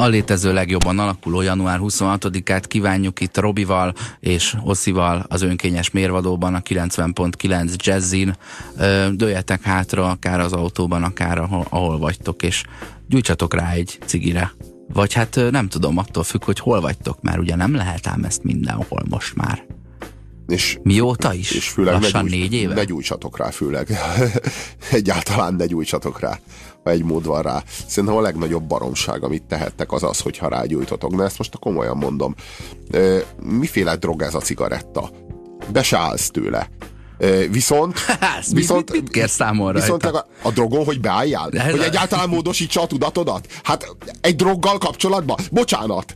A létező legjobban alakuló január 26-át kívánjuk itt Robival és Osszival az önkényes mérvadóban, a 90.9 Jazzin. Dőljetek hátra, akár az autóban, akár ahol vagytok, és gyújtsatok rá egy cigire. Vagy hát nem tudom, attól függ, hogy hol vagytok, mert ugye nem lehet ám ezt mindenhol most már. És, mióta is? És főleg lassan 4 éve? Ne gyújtsatok rá, főleg. Egyáltalán ne gyújtsatok rá, ha egy mód van rá. Szerintem a legnagyobb baromság, amit tehettek, az az, hogyha rágyújtotok. Na ezt most komolyan mondom. Miféle drog ez a cigaretta? Be se állsz tőle. Viszont mit kérsz számon rajta? Viszont a drogon, hogy beálljál? Hogy egyáltalán módosítsa a tudatodat? Hát egy droggal kapcsolatban? Bocsánat!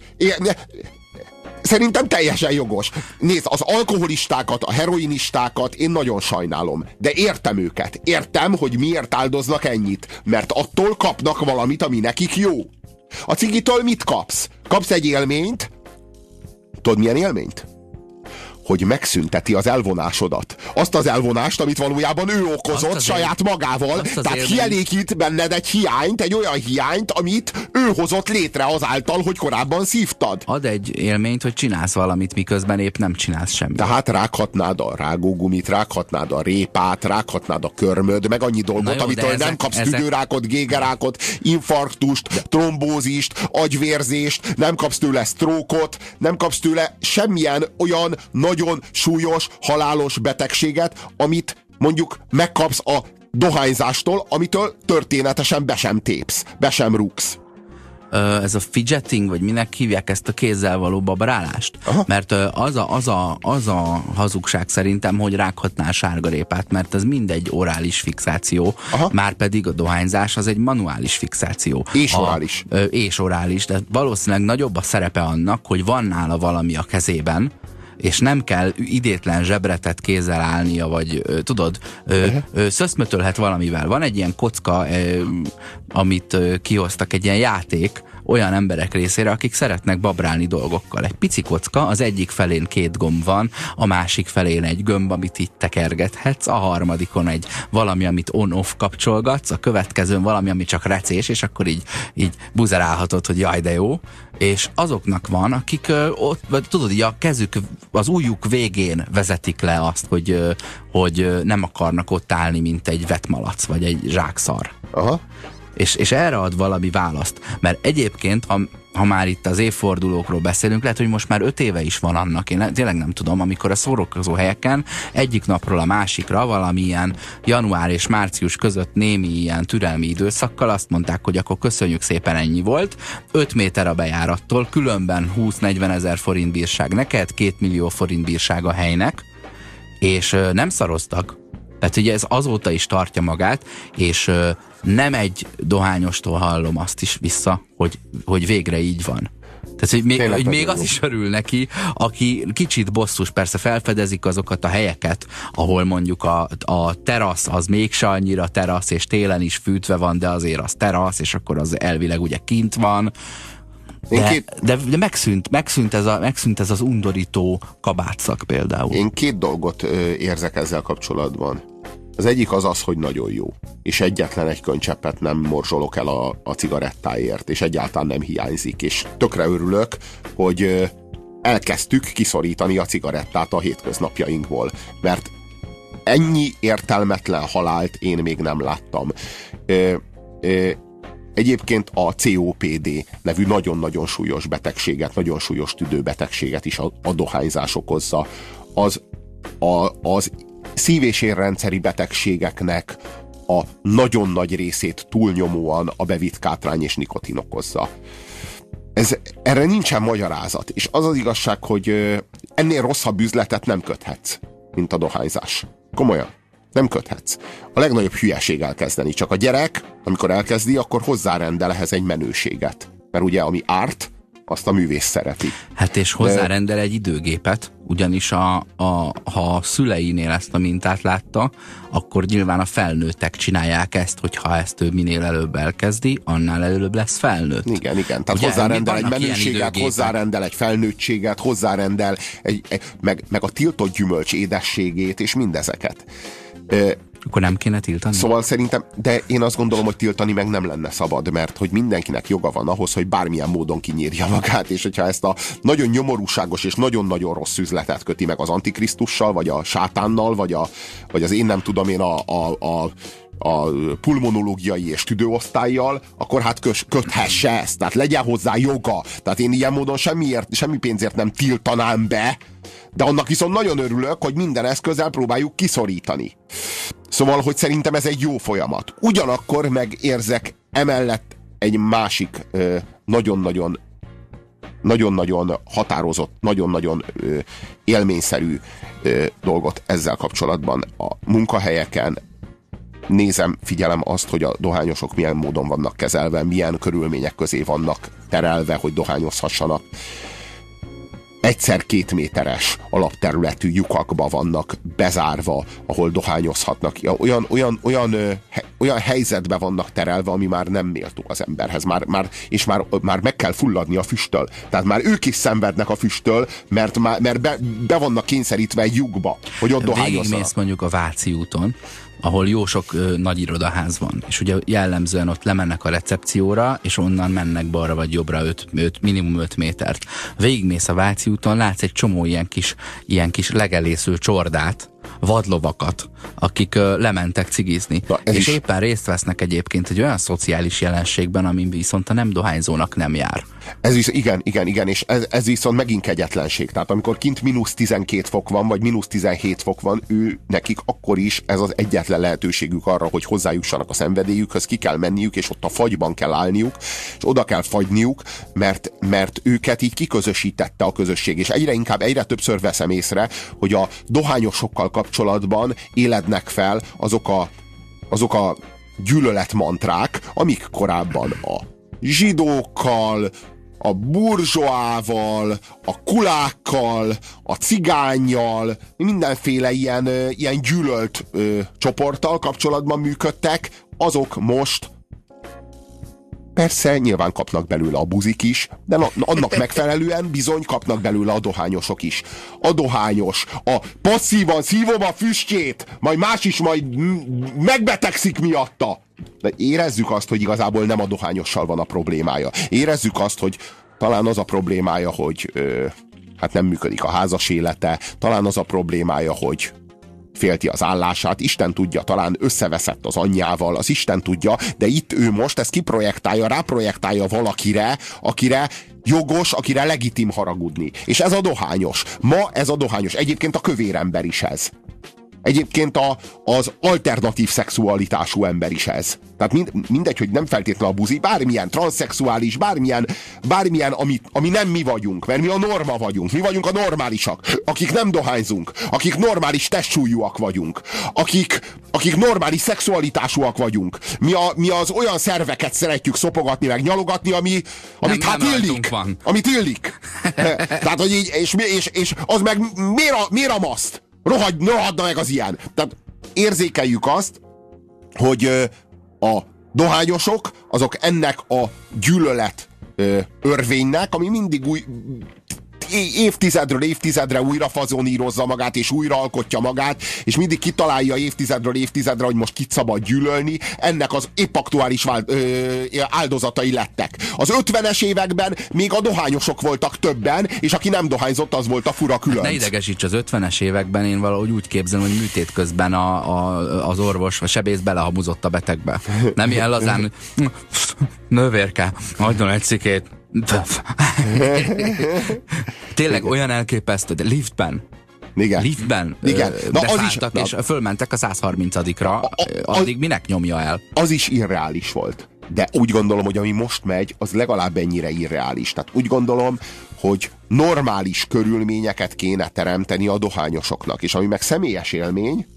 Szerintem teljesen jogos. Nézd, az alkoholistákat, a heroinistákat én nagyon sajnálom. De értem őket. Értem, hogy miért áldoznak ennyit. Mert attól kapnak valamit, ami nekik jó. A cigitől mit kapsz? Kapsz egy élményt. Tudod, milyen élményt? Hogy megszünteti az elvonásodat. Azt az elvonást, amit valójában ő okozott saját magával. Tehát kielégít benned egy hiányt, egy olyan hiányt, amit ő hozott létre azáltal, hogy korábban szívtad. Ad egy élményt, hogy csinálsz valamit, miközben épp nem csinálsz semmit. Tehát rághatnád a rágógumit, rághatnád a répát, rághatnád a körmöd, meg annyi dolgot, amitől nem kapsz tüdőrákot, gégerákot, infarktust, trombózist, agyvérzést, nem kapsz tőle sztrókot, nem kapsz tőle semmilyen olyan nagyon súlyos, halálos betegséget, amit mondjuk megkapsz a dohányzástól, amitől történetesen be sem tépsz, be sem rúgsz. Ez a fidgeting, vagy minek hívják ezt a kézzel való babrálást? Aha. Mert az a hazugság szerintem, hogy rághatnál sárgarépát, mert ez mindegy orális fixáció, márpedig a dohányzás az egy manuális fixáció. És orális, de valószínűleg nagyobb a szerepe annak, hogy van nála valami a kezében, és nem kell idétlen zsebretett kézzel állnia, vagy tudod, szöszmötölhet valamivel. Van egy ilyen kocka, amit kihoztak, egy ilyen játék olyan emberek részére, akik szeretnek babrálni dolgokkal. Egy pici kocka, az egyik felén 2 gomb van, a másik felén egy gömb, amit így tekergethetsz, a harmadikon egy valami, amit on-off kapcsolgatsz, a következőn valami, ami csak recés, és akkor így buzerálhatod, hogy jaj, de jó. És azoknak van, akik ott, tudod, így a kezük, az ujjuk végén vezetik le azt, hogy nem akarnak ott állni, mint egy vetmalac, vagy egy zsákszar. Aha. És erre ad valami választ. Mert egyébként, ha már itt az évfordulókról beszélünk, lehet, hogy most már 5 éve is van annak, én tényleg nem tudom, amikor a szórakozó helyeken egyik napról a másikra valamilyen január és március között némi ilyen türelmi időszakkal azt mondták, hogy akkor köszönjük szépen, ennyi volt, 5 méter a bejárattól, különben 20-40 ezer forint bírság neked, 2 millió forint bírság a helynek, és nem szaroztak. Tehát ugye ez azóta is tartja magát, és nem egy dohányostól hallom azt is vissza, hogy végre így van. Tehát, hogy még az is örül neki, aki kicsit bosszus, persze felfedezik azokat a helyeket, ahol mondjuk a terasz az mégse annyira terasz, és télen is fűtve van, de azért az terasz, és akkor az elvileg ugye kint van. De megszűnt ez az undorító kabátszak például. Én 2 dolgot érzek ezzel kapcsolatban. Az egyik az, hogy nagyon jó. És egyetlen egy könycseppet nem morzsolok el a cigarettáért, és egyáltalán nem hiányzik. És tökre örülök, hogy elkezdtük kiszorítani a cigarettát a hétköznapjainkból. Mert ennyi értelmetlen halált én még nem láttam. Egyébként a COPD nevű nagyon-nagyon súlyos betegséget, nagyon súlyos tüdőbetegséget is a dohányzás okozza. Az szív- és érrendszeri betegségeknek a nagyon nagy részét túlnyomóan a bevitt kátrány és nikotin okozza. Erre nincsen magyarázat, és az az igazság, hogy ennél rosszabb üzletet nem köthetsz, mint a dohányzás. Komolyan. Nem köthetsz. A legnagyobb hülyeség elkezdeni. Csak a gyerek, amikor elkezdi, akkor hozzárendel ehhez egy menőséget. Mert ugye, ami árt, azt a művész szereti. Hát és hozzárendel egy időgépet, ugyanis ha a szüleinél ezt a mintát látta, akkor nyilván a felnőttek csinálják ezt, hogyha ezt ő minél előbb elkezdi, annál előbb lesz felnőtt. Igen. Tehát ugye, hozzárendel egy menőséget, hozzárendel egy felnőttséget, hozzárendel meg a tiltott gyümölcs édességét, és mindezeket. Akkor nem kéne tiltani? Szóval szerintem, de én azt gondolom, hogy tiltani meg nem lenne szabad, mert hogy mindenkinek joga van ahhoz, hogy bármilyen módon kinyírja magát, és hogyha ezt a nagyon nyomorúságos és nagyon-nagyon rossz üzletet köti meg az Antikrisztussal, vagy a sátánnal, vagy az én nem tudom én a pulmonológiai és tüdőosztályjal, akkor hát köthesse ezt, tehát legyen hozzá joga. Tehát én ilyen módon semmi pénzért nem tiltanám be, de annak viszont nagyon örülök, hogy minden eszközzel próbáljuk kiszorítani. Szóval, hogy szerintem ez egy jó folyamat. Ugyanakkor meg érzek emellett egy másik nagyon-nagyon határozott, nagyon-nagyon élményszerű dolgot ezzel kapcsolatban. A munkahelyeken figyelem azt, hogy a dohányosok milyen módon vannak kezelve, milyen körülmények közé vannak terelve, hogy dohányozhassanak. Egyszer 2 méteres alapterületű lyukakba vannak bezárva, ahol dohányozhatnak. Olyan helyzetbe vannak terelve, ami már nem méltó az emberhez. Már meg kell fulladni a füsttől. Tehát már ők is szenvednek a füsttől, mert be vannak kényszerítve egy lyukba, hogy ott dohányozzanak. Végigmész mondjuk a Váci úton, ahol jó sok nagy irodaház van, és ugye jellemzően ott lemennek a recepcióra, és onnan mennek balra vagy jobbra minimum 5 métert. Végigmész a Váci úton, látsz egy csomó ilyen kis legelésző csordát, vadlovakat, akik lementek cigizni. És éppen részt vesznek egyébként egy olyan szociális jelenségben, ami viszont a nem dohányzónak nem jár. Igen, és ez viszont megint kegyetlenség. Tehát amikor kint -12 fok van, vagy -17 fok van, nekik akkor is ez az egyetlen lehetőségük arra, hogy hozzájussanak a szenvedélyükhöz, ki kell menniük, és ott a fagyban kell állniuk, és oda kell fagyniuk, mert őket így kiközösítette a közösség. És egyre többször veszem észre, hogy a dohányosokkal kapcsolatban élednek fel azok a gyűlöletmantrák, amik korábban a zsidókkal, a burzsóával, a kulákkal, a cigánnyal, mindenféle ilyen gyűlölt csoporttal kapcsolatban működtek, azok most persze nyilván kapnak belőle a buzik is, de annak megfelelően bizony kapnak belőle a dohányosok is. A dohányos, a passzívan szívom a füstjét, majd más is majd megbetegszik miatta. De érezzük azt, hogy igazából nem a dohányossal van a problémája. Érezzük azt, hogy talán az a problémája, hogy hát nem működik a házas élete, talán az a problémája, hogy félti az állását, Isten tudja, talán összeveszett az anyjával, az Isten tudja, de itt ő most ezt ráprojektálja valakire, akire jogos, akire legitim haragudni. És ez a dohányos. Ma ez a dohányos. Egyébként a kövér ember is ez. Egyébként az alternatív szexualitású ember is ez. Tehát mindegy, hogy nem feltétlenül a buzi, bármilyen transzszexuális, bármilyen ami nem mi vagyunk, mert mi a norma vagyunk. Mi vagyunk a normálisak, akik nem dohányzunk, akik normális testsúlyúak vagyunk, akik normális szexualitásúak vagyunk. Mi az olyan szerveket szeretjük szopogatni, meg nyalogatni, amit hát illik. Amit illik. Tehát, hogy így, és az meg miért a maszt? Rohadna meg az ilyen. Tehát érzékeljük azt, hogy a dohányosok, azok ennek a gyűlölet örvénynek, ami mindig évtizedről évtizedre újra fazonírozza magát, és újra alkotja magát, és mindig kitalálja évtizedről évtizedre, hogy most kit szabad gyűlölni, ennek az épp aktuális áldozatai lettek. Az 50-es években még a dohányosok voltak többen, és aki nem dohányzott, az volt a fura különc. Ne idegesíts, az 50-es években én valahogy úgy képzelem, hogy műtét közben az orvos, a sebész belehamuzott a betegbe. Nem ilyen lazán, nővérke, adjon egy szikét. Tényleg olyan elképesztő, de liftben. Igen. Beszálltak, és fölmentek a 130-ra, addig minek nyomja el? Az is irreális volt. De úgy gondolom, hogy ami most megy, az legalább ennyire irreális. Tehát úgy gondolom, hogy normális körülményeket kéne teremteni a dohányosoknak. És ami meg személyes élmény,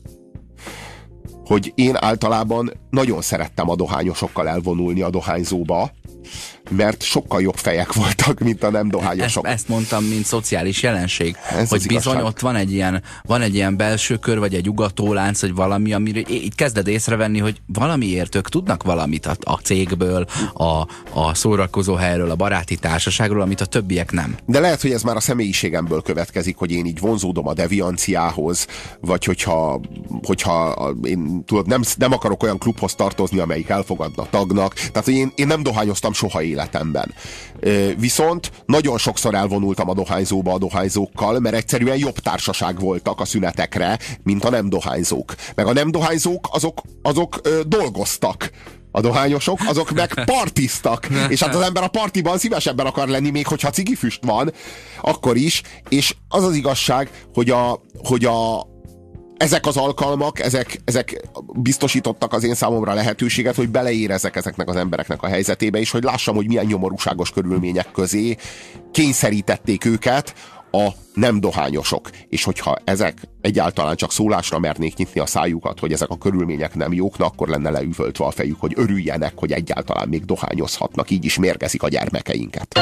hogy én általában nagyon szerettem a dohányosokkal elvonulni a dohányzóba, mert sokkal jobb fejek voltak, mint a nem dohányosok. Ezt mondtam, mint szociális jelenség, ez hogy bizony ott van egy ilyen belső kör, vagy egy ugatólánc, vagy valami, amire így kezded észrevenni, hogy valamiért ők tudnak valamit a cégből, a szórakozó helyről, a baráti társaságról, amit a többiek nem. De lehet, hogy ez már a személyiségemből következik, hogy én így vonzódom a devianciához, vagy hogyha én tudod, nem akarok olyan klubhoz tartozni, amelyik elfogadna tagnak. Tehát, hogy én nem dohányoztam soha életemben. Viszont nagyon sokszor elvonultam a dohányzóba a dohányzókkal, mert egyszerűen jobb társaság voltak a szünetekre, mint a nem dohányzók. Meg a nem dohányzók azok dolgoztak. A dohányosok, azok meg partiztak. És hát az ember a partiban szívesebben akar lenni, még hogyha cigifüst van, akkor is. És az az igazság, hogy ezek az alkalmak, ezek biztosítottak az én számomra lehetőséget, hogy beleérezek ezeknek az embereknek a helyzetébe, és hogy lássam, hogy milyen nyomorúságos körülmények közé kényszerítették őket a nem dohányosok. És hogyha ezek egyáltalán csak szólásra mernék nyitni a szájukat, hogy ezek a körülmények nem jók, na akkor lenne leüvöltve a fejük, hogy örüljenek, hogy egyáltalán még dohányozhatnak, így is mérgezik a gyermekeinket.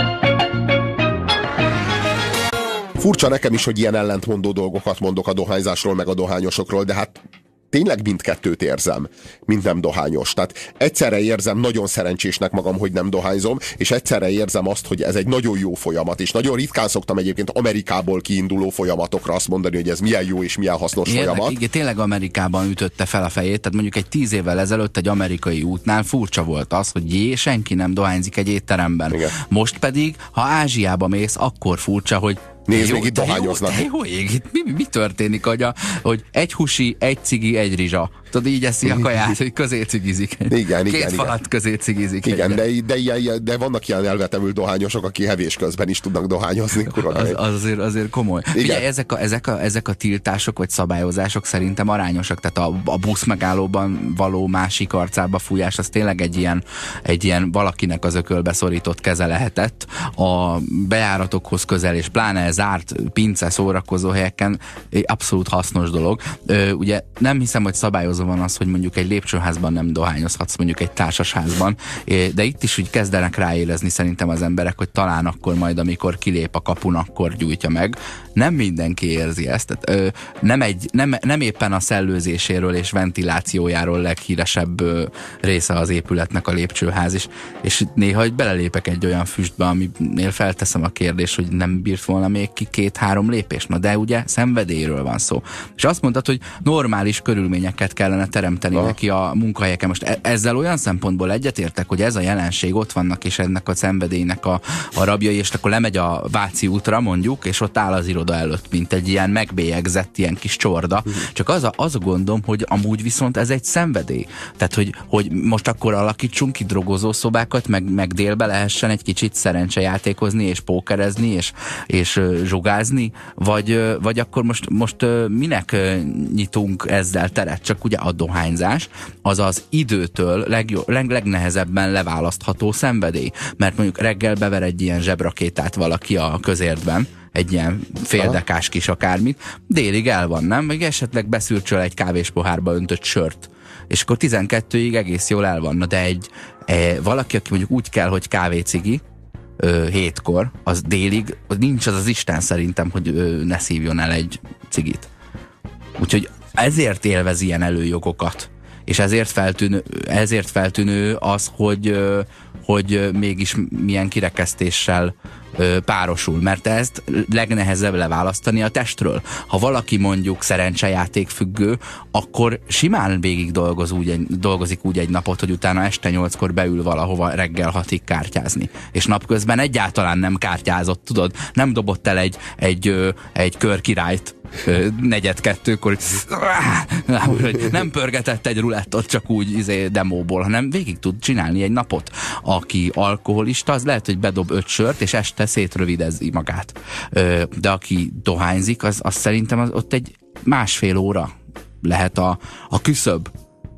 Furcsa nekem is, hogy ilyen ellentmondó dolgokat mondok a dohányzásról, meg a dohányosokról, de hát tényleg mindkettőt érzem, mint nem dohányos. Tehát egyszerre érzem nagyon szerencsésnek magam, hogy nem dohányzom, és egyszerre érzem azt, hogy ez egy nagyon jó folyamat, és nagyon ritkán szoktam egyébként Amerikából kiinduló folyamatokra azt mondani, hogy ez milyen jó és milyen hasznos folyamat. Igen, tényleg Amerikában ütötte fel a fejét, tehát mondjuk egy 10 évvel ezelőtt egy amerikai útnál furcsa volt az, hogy senki nem dohányzik egy étteremben. Igen. Most pedig, ha Ázsiába mész, akkor furcsa, hogy nézd, még itt dohányoznak. Mi történik, hogy egy husi, egy cigi, egy rizsa. Tudod, így eszi a kaját, hogy közé cigizik. Két falat közé cigizik. Igen, de vannak ilyen elvetemült dohányosok, akik hevés közben is tudnak dohányozni. Az azért komoly. Ugye ezek a tiltások vagy szabályozások szerintem arányosak. Tehát a busz megállóban való másik arcába fújás, az tényleg egy ilyen valakinek az ökölbe szorított keze lehetett. A bejáratokhoz közel, és pláne zárt pince szórakozó helyeken abszolút hasznos dolog. Ugye nem hiszem, hogy szabályozó van az, hogy mondjuk egy lépcsőházban nem dohányozhatsz, mondjuk egy társasházban, de itt is úgy kezdenek ráérezni szerintem az emberek, hogy talán akkor majd, amikor kilép a kapun, akkor gyújtja meg. Nem mindenki érzi ezt. Tehát, nem éppen a szellőzéséről és ventilációjáról leghíresebb része az épületnek a lépcsőház is. És néha hogy belelépek egy olyan füstbe, aminél felteszem a kérdést, hogy nem bírt volna még ki 2-3 lépés. Na de ugye szenvedélyről van szó. És azt mondtad, hogy normális körülményeket kellene teremteni neki a munkahelyeken. Most ezzel olyan szempontból egyetértek, hogy ez a jelenség ott vannak, és ennek a szenvedélynek a rabjai, és akkor lemegy a Váci útra mondjuk, és ott áll az iroda előtt, mint egy ilyen megbélyegzett ilyen kis csorda. Csak az a gondom, hogy amúgy viszont ez egy szenvedély. Tehát, hogy most akkor alakítsunk ki drogozó szobákat, meg délbe lehessen egy kicsit szerencsejátékozni, és pókerezni, és zsugázni, vagy akkor most minek nyitunk ezzel teret? Csak ugye a dohányzás az az időtől legnehezebben leválasztható szenvedély. Mert mondjuk reggel bever egy ilyen zsebrakétát valaki a közértben, egy ilyen féldekás kis akármit, délig el van, nem? Meg esetleg beszürcsöl egy kávéspohárba öntött sört. És akkor 12-ig egész jól el van. Na de valaki, aki mondjuk úgy kell, hogy kávécigi, 7-kor, az délig, nincs az Isten szerintem, hogy ne szívjon el egy cigit. Úgyhogy ezért élvez ilyen előjogokat. És ezért feltűnő az, hogy mégis milyen kirekesztéssel párosul, mert ezt legnehezebb leválasztani a testről. Ha valaki mondjuk szerencsejáték függő, akkor simán végig dolgozik úgy egy napot, hogy utána este 8-kor beül valahova reggel 6-ig kártyázni. És napközben egyáltalán nem kártyázott, tudod? Nem dobott el egy körkirályt 4-2-kor, nem pörgetett egy rulettot csak úgy demóból, hanem végig tud csinálni egy napot. Aki alkoholista, az lehet, hogy bedob 5 sört, és este szétrövidezi magát. De aki dohányzik, az szerintem ott egy 1,5 óra lehet a küszöb.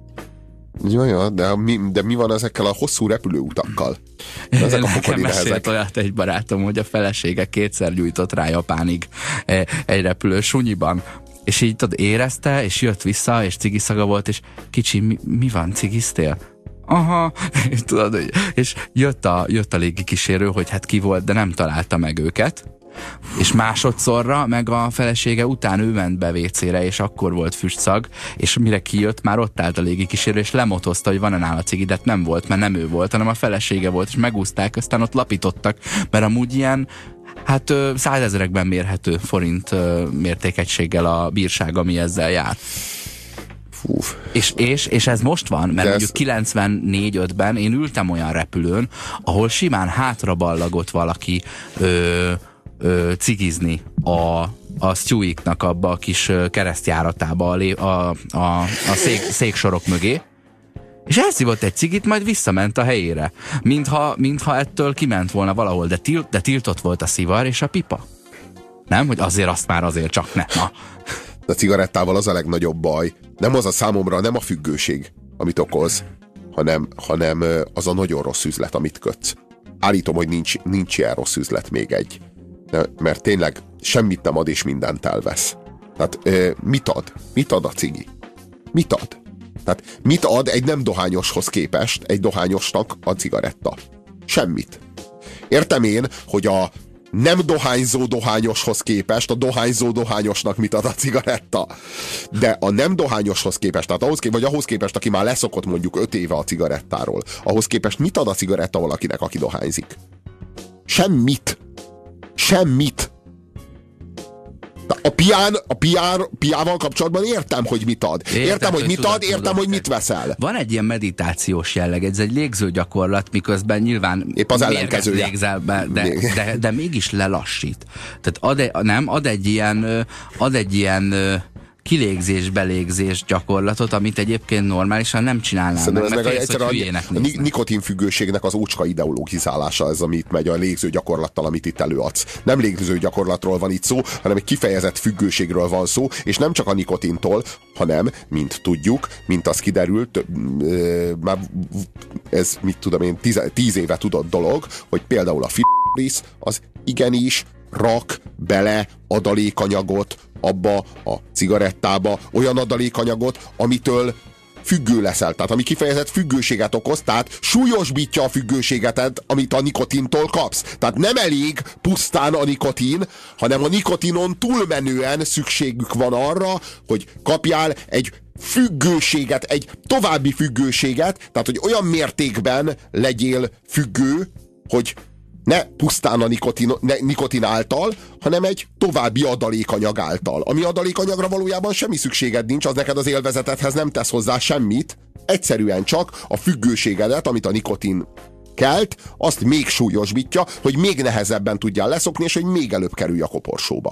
Jaj, de mi van ezekkel a hosszú repülőutakkal? Ezek a Nekem mesélt olyat egy barátom, hogy a felesége 2-szer gyújtott rá Japánig egy repülő sunyiban. És így érezte, és jött vissza, és cigiszaga volt, és kicsi, mi van, cigiztél? aha, tudod, és jött a légikísérő, hogy hát ki volt, de nem találta meg őket. És másodszorra meg a felesége után ő ment be WC-re, és akkor volt füstszag, és mire kijött, már ott állt a légikísérő, és lemotozta, hogy van-e nála cigi, de nem volt, mert nem ő volt, hanem a felesége volt, és megúzták, aztán ott lapítottak, mert amúgy ilyen, hát 100 000-ekben mérhető forint mértékegységgel a bírság, ami ezzel jár. És ez most van, mert mondjuk 94-5-ben én ültem olyan repülőn, ahol simán hátraballagott valaki cigizni a Stewie-knak abba a kis keresztjáratába a széksorok mögé, és elszívott egy cigit, majd visszament a helyére. Mintha ettől kiment volna valahol, de tiltott volt a szivar és a pipa. Nem? Hogy azért csak ne. Na. A cigarettával az a legnagyobb baj. Nem az a számomra, nem a függőség, amit okoz, hanem az a nagyon rossz üzlet, amit kötsz. Állítom, hogy nincs ilyen rossz üzlet még egy. Mert tényleg semmit nem ad, és mindent elvesz. Tehát mit ad? Mit ad a cigi? Mit ad? Tehát mit ad egy nem dohányoshoz képest egy dohányosnak a cigaretta? Semmit. Értem én, hogy a nem dohányzó dohányoshoz képest a dohányzó dohányosnak mit ad a cigaretta. De a nem dohányoshoz képest, tehát ahhoz képest, aki már leszokott mondjuk 5 éve a cigarettáról, ahhoz képest mit ad a cigaretta valakinek, aki dohányzik? Semmit. Semmit. A piával kapcsolatban értem, hogy mit ad. Értem, hogy mit ad, értem, hogy mit veszel. Van egy ilyen meditációs jelleg, ez egy légző gyakorlat, miközben nyilván épp az ellenkezője. Légzel be, de mégis lelassít. Tehát ad egy ilyen kilégzés-belégzés gyakorlatot, amit egyébként normálisan nem csinálnának. Meg egyszerűen a nikotinfüggőségnek az ócska ideologizálása ez, amit megy a légző gyakorlattal, amit itt előadsz. Nem légző gyakorlatról van itt szó, hanem egy kifejezett függőségről van szó, és nem csak a nikotintól, hanem, mint tudjuk, mint az kiderült, már ez, mit tudom én, 10 éve tudott dolog, hogy például a f***rész az igenis rak bele adalékanyagot abba a cigarettába, olyan adalékanyagot, amitől függő leszel, tehát ami kifejezett függőséget okoz, tehát súlyosbítja a függőséget, amit a nikotintól kapsz. Tehát nem elég pusztán a nikotin, hanem a nikotinon túlmenően szükségük van arra, hogy kapjál egy függőséget, egy további függőséget, tehát hogy olyan mértékben legyél függő, hogy ne pusztán a nikotin által, hanem egy további adalékanyag által. Ami adalékanyagra valójában semmi szükséged nincs, az neked az élvezetedhez nem tesz hozzá semmit, egyszerűen csak a függőségedet, amit a nikotin kelt, azt még súlyosbítja, hogy még nehezebben tudjál leszokni, és hogy még előbb kerülj a koporsóba.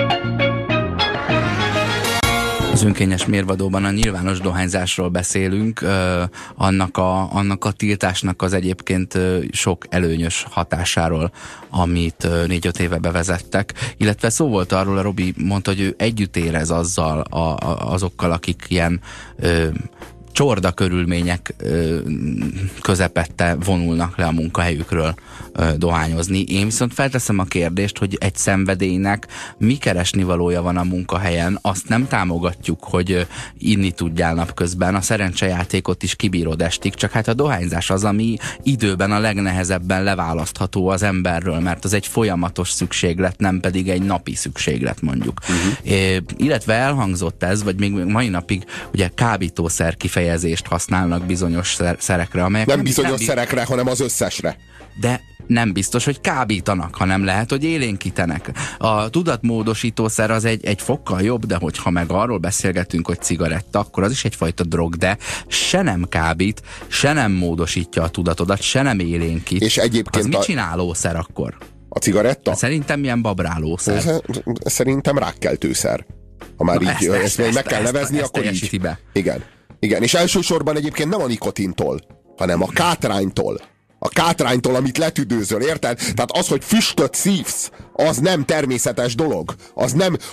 Az önkényes mérvadóban a nyilvános dohányzásról beszélünk, annak a tiltásnak az egyébként sok előnyös hatásáról, amit 4-5 éve bevezettek, illetve szó volt arról, a Robi mondta, hogy ő együtt érez azokkal, akik ilyen csorda körülmények közepette vonulnak le a munkahelyükről dohányozni. Én viszont felteszem a kérdést, hogy egy szenvedélynek mi keresnivalója van a munkahelyen, azt nem támogatjuk, hogy inni tudjál napközben, a szerencsejátékot is kibírod estig, csak hát a dohányzás az, ami időben a legnehezebben leválasztható az emberről, mert az egy folyamatos szükséglet, nem pedig egy napi szükséglet mondjuk. Illetve elhangzott ez, vagy még mai napig ugye kábítószer kifejezést használnak bizonyos szerekre, amelyek nem bizonyos szerekre, hanem az összesre. De nem biztos, hogy kábítanak, hanem lehet, hogy élénkítenek. A tudatmódosítószer az egy fokkal jobb, de hogyha meg arról beszélgetünk, hogy cigaretta, akkor az is egyfajta drog, de se nem kábít, se nem módosítja a tudatodat, se nem élénkít. És egyébként az mit csinálószer akkor? A cigaretta? Szerintem milyen babrálószer. Szerintem rákkeltőszer. Ha már így ezt meg kell nevezni, akkor így. Igen, és elsősorban egyébként nem a nikotintól, hanem a kátránytól. A kátránytól, amit letüdőzöl, érted? Tehát az, hogy füstöt szívsz, az nem természetes dolog. Az nem...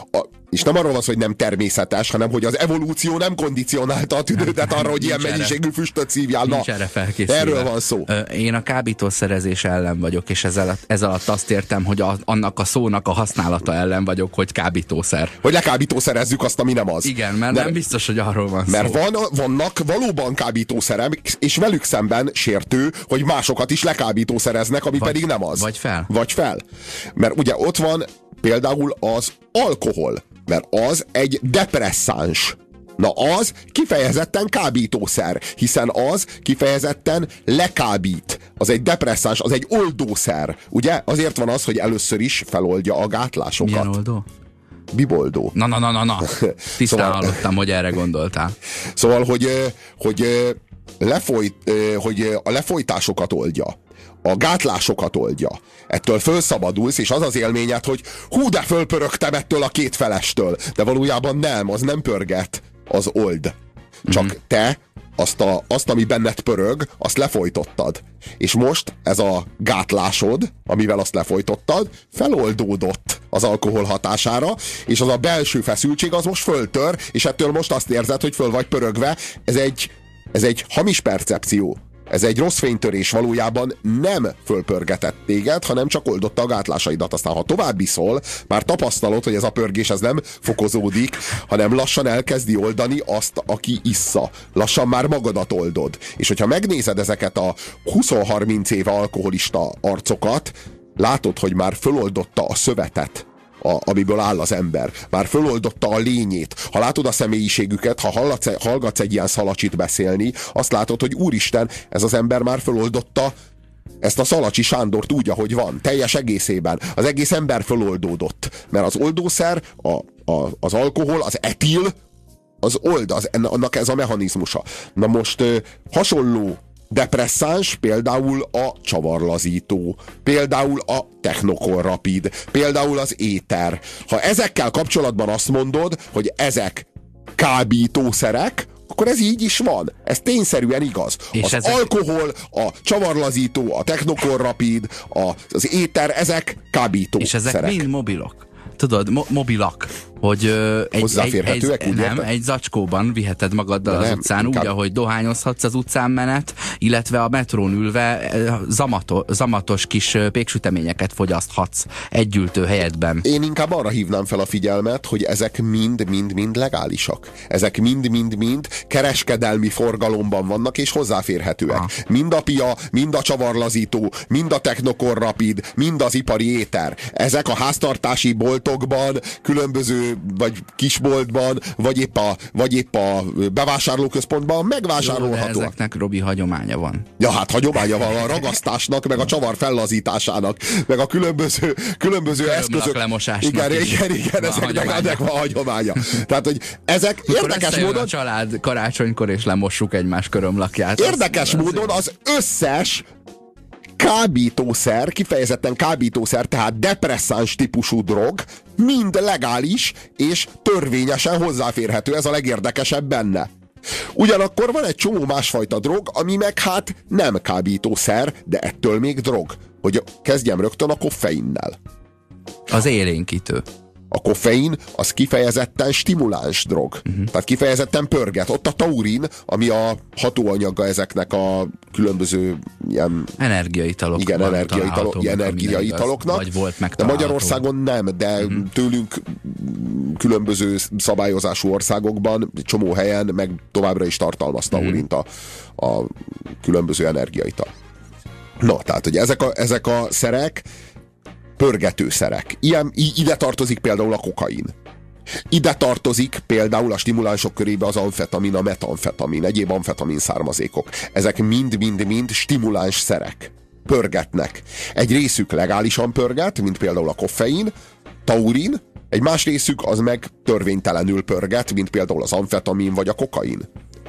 és nem arról van szó, hogy nem természetes, hanem hogy az evolúció nem kondicionálta a tüdődet arra, hogy ilyen mennyiségű füstöt szívjál. Nincs erre felkészülve. Erről van szó. Én a kábítószerezés ellen vagyok, és ez alatt azt értem, hogy annak a szónak a használata ellen vagyok, hogy kábítószer. Hogy lekábítószerezzük azt, ami nem az. Igen, mert nem biztos, hogy arról van szó. Mert vannak valóban kábítószerek, és velük szemben sértő, hogy másokat is lekábítószereznek, ami pedig nem az. Vagy fel. Mert ugye ott van például az alkohol, mert az egy depresszáns. Na az kifejezetten kábítószer, hiszen az kifejezetten lekábít. Az egy depresszáns, az egy oldószer. Ugye? Azért van az, hogy először is feloldja a gátlásokat. Milyen oldó? Biboldó. Na. Tisztán hallottam, hogy erre gondoltál. Szóval, hogy a lefolytásokat oldja. A gátlásokat oldja. Ettől fölszabadulsz, és az az élményed, hogy hú, de fölpörögtem ettől a két felestől. De valójában nem, az nem pörget, az old. Csak te azt, ami benned pörög, azt lefolytottad. És most ez a gátlásod, amivel azt lefolytottad, feloldódott az alkohol hatására, és az a belső feszültség az most föltör, és ettől most azt érzed, hogy föl vagy pörögve. Ez egy hamis percepció. Ez egy rossz fénytörés, valójában nem fölpörgetett téged, hanem csak oldotta a gátlásaidat. Aztán, ha tovább iszol, már tapasztalod, hogy ez a pörgés ez nem fokozódik, hanem lassan elkezdi oldani azt, aki issza. Lassan már magadat oldod. És hogyha megnézed ezeket a 20-30 éve alkoholista arcokat, látod, hogy már föloldotta a szövetet, amiből áll az ember. Már föloldotta a lényét. Ha látod a személyiségüket, ha hallgatsz egy ilyen szalacsit beszélni, azt látod, hogy úristen, ez az ember már föloldotta ezt a Szalacsi Sándort úgy, ahogy van, teljes egészében. Az egész ember föloldódott. Mert az oldószer, az alkohol, az etil, az old, annak ez a mechanizmusa. Na most hasonló depresszáns például a csavarlazító, például a technokorrapid, például az éter. Ha ezekkel kapcsolatban azt mondod, hogy ezek kábítószerek, akkor ez így is van. Ez tényszerűen igaz. És az alkohol, a csavarlazító, a technokorrapid, az éter, ezek kábítószerek. És ezek mind mobilok. Tudod, mobilak, hogy egy zacskóban viheted magaddal az utcán, úgy, ahogy dohányozhatsz az utcán menet, illetve a metrón ülve zamatos kis péksüteményeket fogyaszthatsz egy ültő helyedben. Én inkább arra hívnám fel a figyelmet, hogy ezek mind legálisak. Ezek mind kereskedelmi forgalomban vannak és hozzáférhetőek. Mind a pia, mind a csavarlazító, mind a technokorrapid, mind az ipari éter. Ezek a háztartási boltokban, különböző vagy kisboltban, vagy épp a bevásárlóközpontban megvásárolhatóak. Ezeknek, Robi, hagyománya van. Ja, hát hagyománya van a ragasztásnak, meg a csavar fellazításának, meg a különböző eszközök. Lemosásnak igen, ezeknek van hagyománya. Tehát, hogy ezek érdekes módon... a család karácsonykor, és lemossuk egymás körömlakját. Érdekes módon az összes kábítószer, kifejezetten kábítószer, tehát depresszáns típusú drog, mind legális és törvényesen hozzáférhető. Ez a legérdekesebb benne. Ugyanakkor van egy csomó másfajta drog, ami meg hát nem kábítószer, de ettől még drog. Hogy kezdjem rögtön a koffeinnel. Az élénkítő. A koffein az kifejezetten stimuláns drog. Tehát kifejezetten pörget. Ott a taurin, ami a hatóanyaga ezeknek a különböző ilyen... energiaitaloknak. Vagy volt de Magyarországon nem, de tőlünk különböző szabályozású országokban, csomó helyen meg továbbra is tartalmaz taurint a különböző energiaital. No, tehát, hogy ezek a szerek pörgetőszerek. Ide tartozik például a kokain. Ide tartozik például a stimulánsok körébe az amfetamin, a metamfetamin, egyéb amfetamin származékok. Ezek mind stimuláns szerek. Pörgetnek. Egy részük legálisan pörget, mint például a koffein, taurin, egy más részük az meg törvénytelenül pörget, mint például az amfetamin vagy a kokain.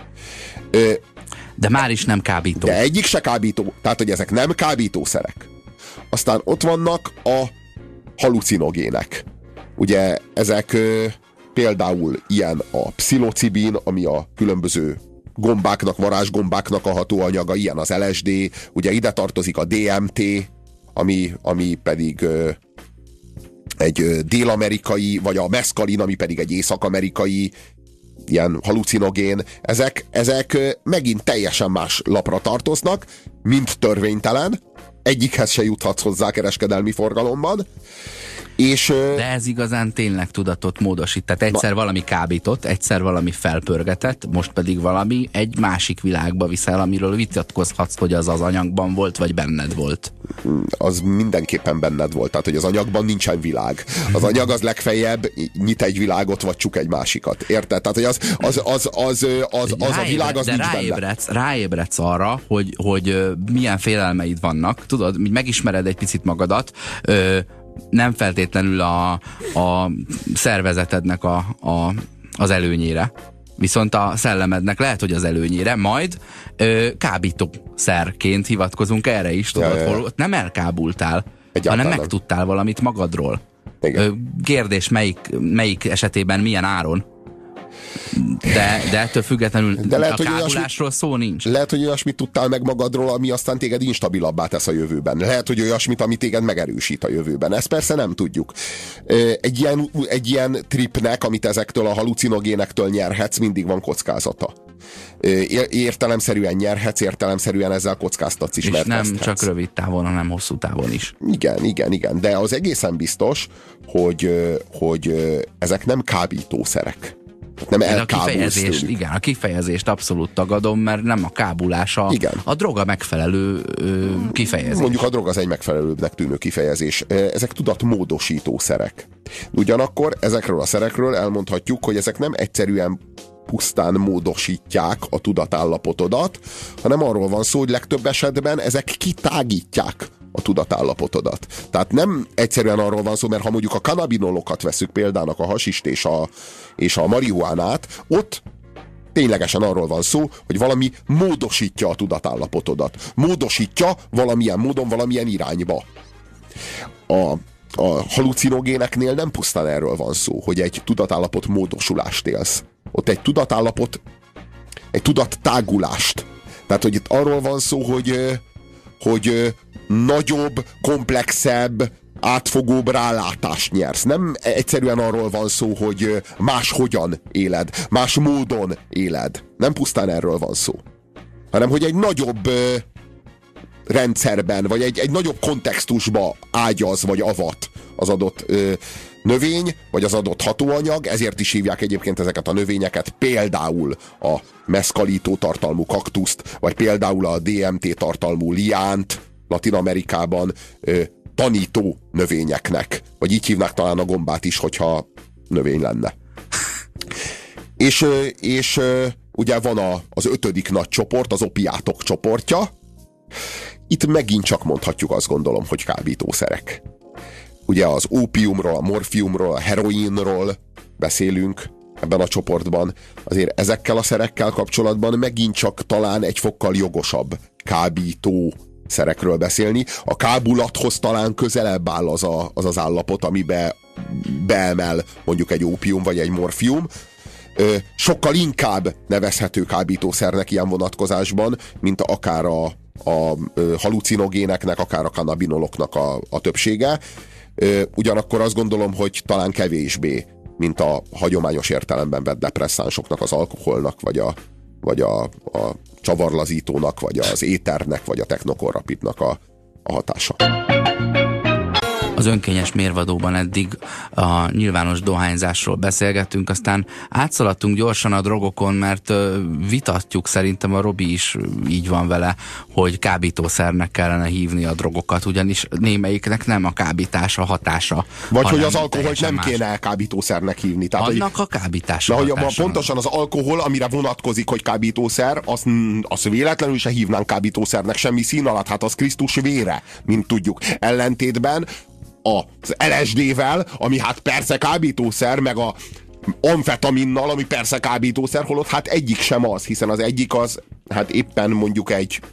De már is nem kábító. De egyik se kábító. Tehát, hogy ezek nem kábítószerek. Aztán ott vannak a halucinogének. Ugye ezek például ilyen a pszilocibin, ami a különböző gombáknak, varázsgombáknak a hatóanyaga, ilyen az LSD, ugye ide tartozik a DMT, ami pedig dél-amerikai, vagy a meszkalin, ami pedig egy észak-amerikai ilyen halucinogén, ezek megint teljesen más lapra tartoznak, mint törvénytelen, egyikhez se juthatsz hozzá kereskedelmi forgalomban, de ez igazán tényleg tudatot módosít. Tehát egyszer valami kábított, egyszer valami felpörgetett, most pedig valami egy másik világba viszel, amiről vitatkozhatsz, hogy az anyagban volt, vagy benned volt. Az mindenképpen benned volt. Tehát, hogy az anyagban nincsen világ. Az anyag az legfeljebb nyit egy világot, vagy csuk egy másikat. Érted? Tehát, hogy az a világ az nincs benne. Ráébredsz arra, hogy milyen félelmeid vannak. Tudod, megismered egy picit magadat, nem feltétlenül a szervezetednek az előnyére, viszont a szellemednek lehet, hogy az előnyére, majd kábítószerként hivatkozunk erre is, tudod, hol nem elkábultál, hanem megtudtál valamit magadról. Kérdés, melyik esetében milyen áron? De ettől függetlenül lehet, a kábulásról szó nincs. Lehet, hogy olyasmit tudtál meg magadról, ami aztán téged instabilabbá tesz a jövőben. Lehet, hogy olyasmit, ami téged megerősít a jövőben. Ezt persze nem tudjuk. Egy ilyen tripnek, amit ezektől a halucinogénektől nyerhetsz, mindig van kockázata. Értelemszerűen nyerhetsz, értelemszerűen ezzel kockáztatsz is. És nem csak rövid távon, hanem hosszú távon is. Igen. De az egészen biztos, hogy ezek nem kábítószerek. Nem a kifejezést abszolút tagadom, mert nem a kábulás a droga megfelelő kifejezés. Mondjuk a drog az egy megfelelőbbnek tűnő kifejezés. Ezek tudatmódosító szerek. Ugyanakkor ezekről a szerekről elmondhatjuk, hogy ezek nem egyszerűen pusztán módosítják a tudatállapotodat, hanem arról van szó, hogy legtöbb esetben ezek kitágítják a tudatállapotodat. Tehát nem egyszerűen arról van szó, mert ha mondjuk a kannabinolokat veszük példának, a hasist és a marihuánát, ott ténylegesen arról van szó, hogy valami módosítja a tudatállapotodat. Módosítja valamilyen módon, valamilyen irányba. A halucinogéneknél nem pusztán erről van szó, hogy egy tudatállapot módosulást élsz. Ott egy tudattágulást. Tehát, hogy itt arról van szó, hogy nagyobb, komplexebb, átfogóbb rálátást nyersz. Nem egyszerűen arról van szó, hogy máshogyan éled, más módon éled. Nem pusztán erről van szó. Hanem, hogy egy nagyobb rendszerben, vagy egy nagyobb kontextusba ágyaz, vagy avat az adott növény, vagy az adott hatóanyag, ezért is hívják egyébként ezeket a növényeket, például a meszkalító tartalmú kaktuszt, vagy például a DMT tartalmú liánt, Latin Amerikában tanító növényeknek. Vagy így hívnák talán a gombát is, hogyha növény lenne. És ugye van az 5. nagy csoport, az opiátok csoportja. Itt megint csak mondhatjuk, azt gondolom, hogy kábítószerek. Ugye az ópiumról, a morfiumról, a heroinról beszélünk ebben a csoportban. Azért ezekkel a szerekkel kapcsolatban megint csak talán egy fokkal jogosabb kábító szerekről beszélni. A kábulathoz talán közelebb áll az állapot, amibe beemel mondjuk egy ópium vagy egy morfium. Sokkal inkább nevezhető kábítószernek ilyen vonatkozásban, mint akár a halucinogéneknek, akár a kannabinoloknak a többsége. Ugyanakkor azt gondolom, hogy talán kevésbé, mint a hagyományos értelemben vett depresszánsoknak, az alkoholnak, vagy a csavarlazítónak, vagy az éternek, vagy a technokorrapidnak a hatása. Az önkényes mérvadóban eddig a nyilvános dohányzásról beszélgettünk, aztán átszaladtunk gyorsan a drogokon, mert vitatjuk, szerintem a Robi is így van vele, hogy kábítószernek kellene hívni a drogokat, ugyanis némelyiknek nem a kábítás a hatása. Vagy hogy az alkoholt nem kéne kábítószernek hívni. Tehát, annak a kábítása hatása. Hogy pontosan az alkohol, amire vonatkozik, hogy kábítószer, azt véletlenül se hívnánk kábítószernek semmi szín alatt, hát az Krisztus vére, mint tudjuk. Ellentétben az LSD-vel, ami hát persze kábítószer, meg a amfetaminnal, ami persze kábítószer, holott hát egyik sem az, hiszen az egyik az hát éppen mondjuk egy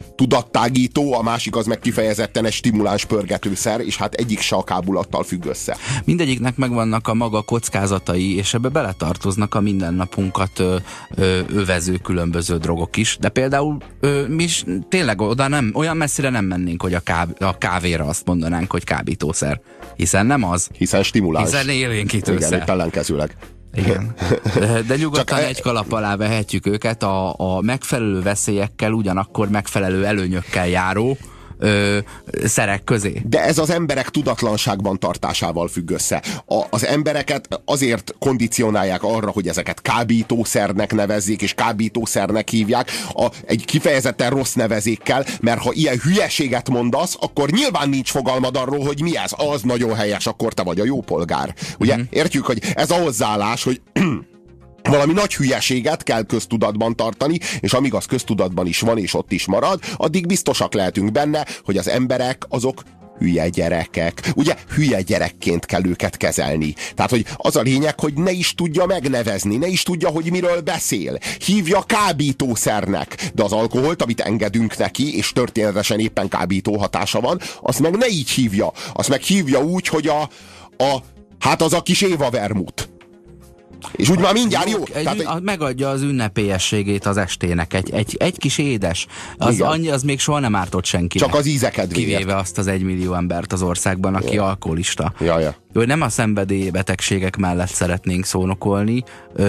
tudattágító, a másik az meg kifejezetten egy stimuláns pörgetőszer, és hát egyik se a kábulattal függ össze. Mindegyiknek megvannak a maga kockázatai, és ebbe beletartoznak a mindennapunkat övező különböző drogok is, de például mi is tényleg oda nem, olyan messzire nem mennénk, hogy a kávéra azt mondanánk, hogy kábítószer. Hiszen nem az. Hiszen stimuláns. Hiszen élénkítőszer. Igen, épp ellenkezőleg. Igen. De nyugodtan egy kalap alá vehetjük őket a megfelelő veszélyekkel, ugyanakkor megfelelő előnyökkel járó szerek közé. De ez az emberek tudatlanságban tartásával függ össze. Az embereket azért kondicionálják arra, hogy ezeket kábítószernek nevezzék, és kábítószernek hívják, egy kifejezetten rossz nevezékkel, mert ha ilyen hülyeséget mondasz, akkor nyilván nincs fogalmad arról, hogy mi ez. Az nagyon helyes, akkor te vagy a jó polgár. Ugye? Értjük, hogy ez a hozzáállás, hogy valami nagy hülyeséget kell köztudatban tartani, és amíg az köztudatban is van, és ott is marad, addig biztosak lehetünk benne, hogy az emberek azok hülye gyerekek. Ugye hülye gyerekként kell őket kezelni. Tehát, hogy az a lényeg, hogy ne is tudja megnevezni, ne is tudja, hogy miről beszél. Hívja kábítószernek, de az alkoholt, amit engedünk neki, és történetesen éppen kábító hatása van, azt meg ne így hívja. Azt meg hívja úgy, hogy hát az a kis Éva vermut. És úgy már mindjárt jó. Megadja az ünnepélyességét az estének. Egy kis édes. Az még soha nem ártott senkinek. Csak az íze kedvéért. Kivéve azt az 1 millió embert az országban, aki alkoholista. Ja. Nem a szenvedélybetegségek mellett szeretnénk szónokolni.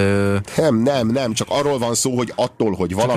Nem. Csak arról van szó, hogy attól,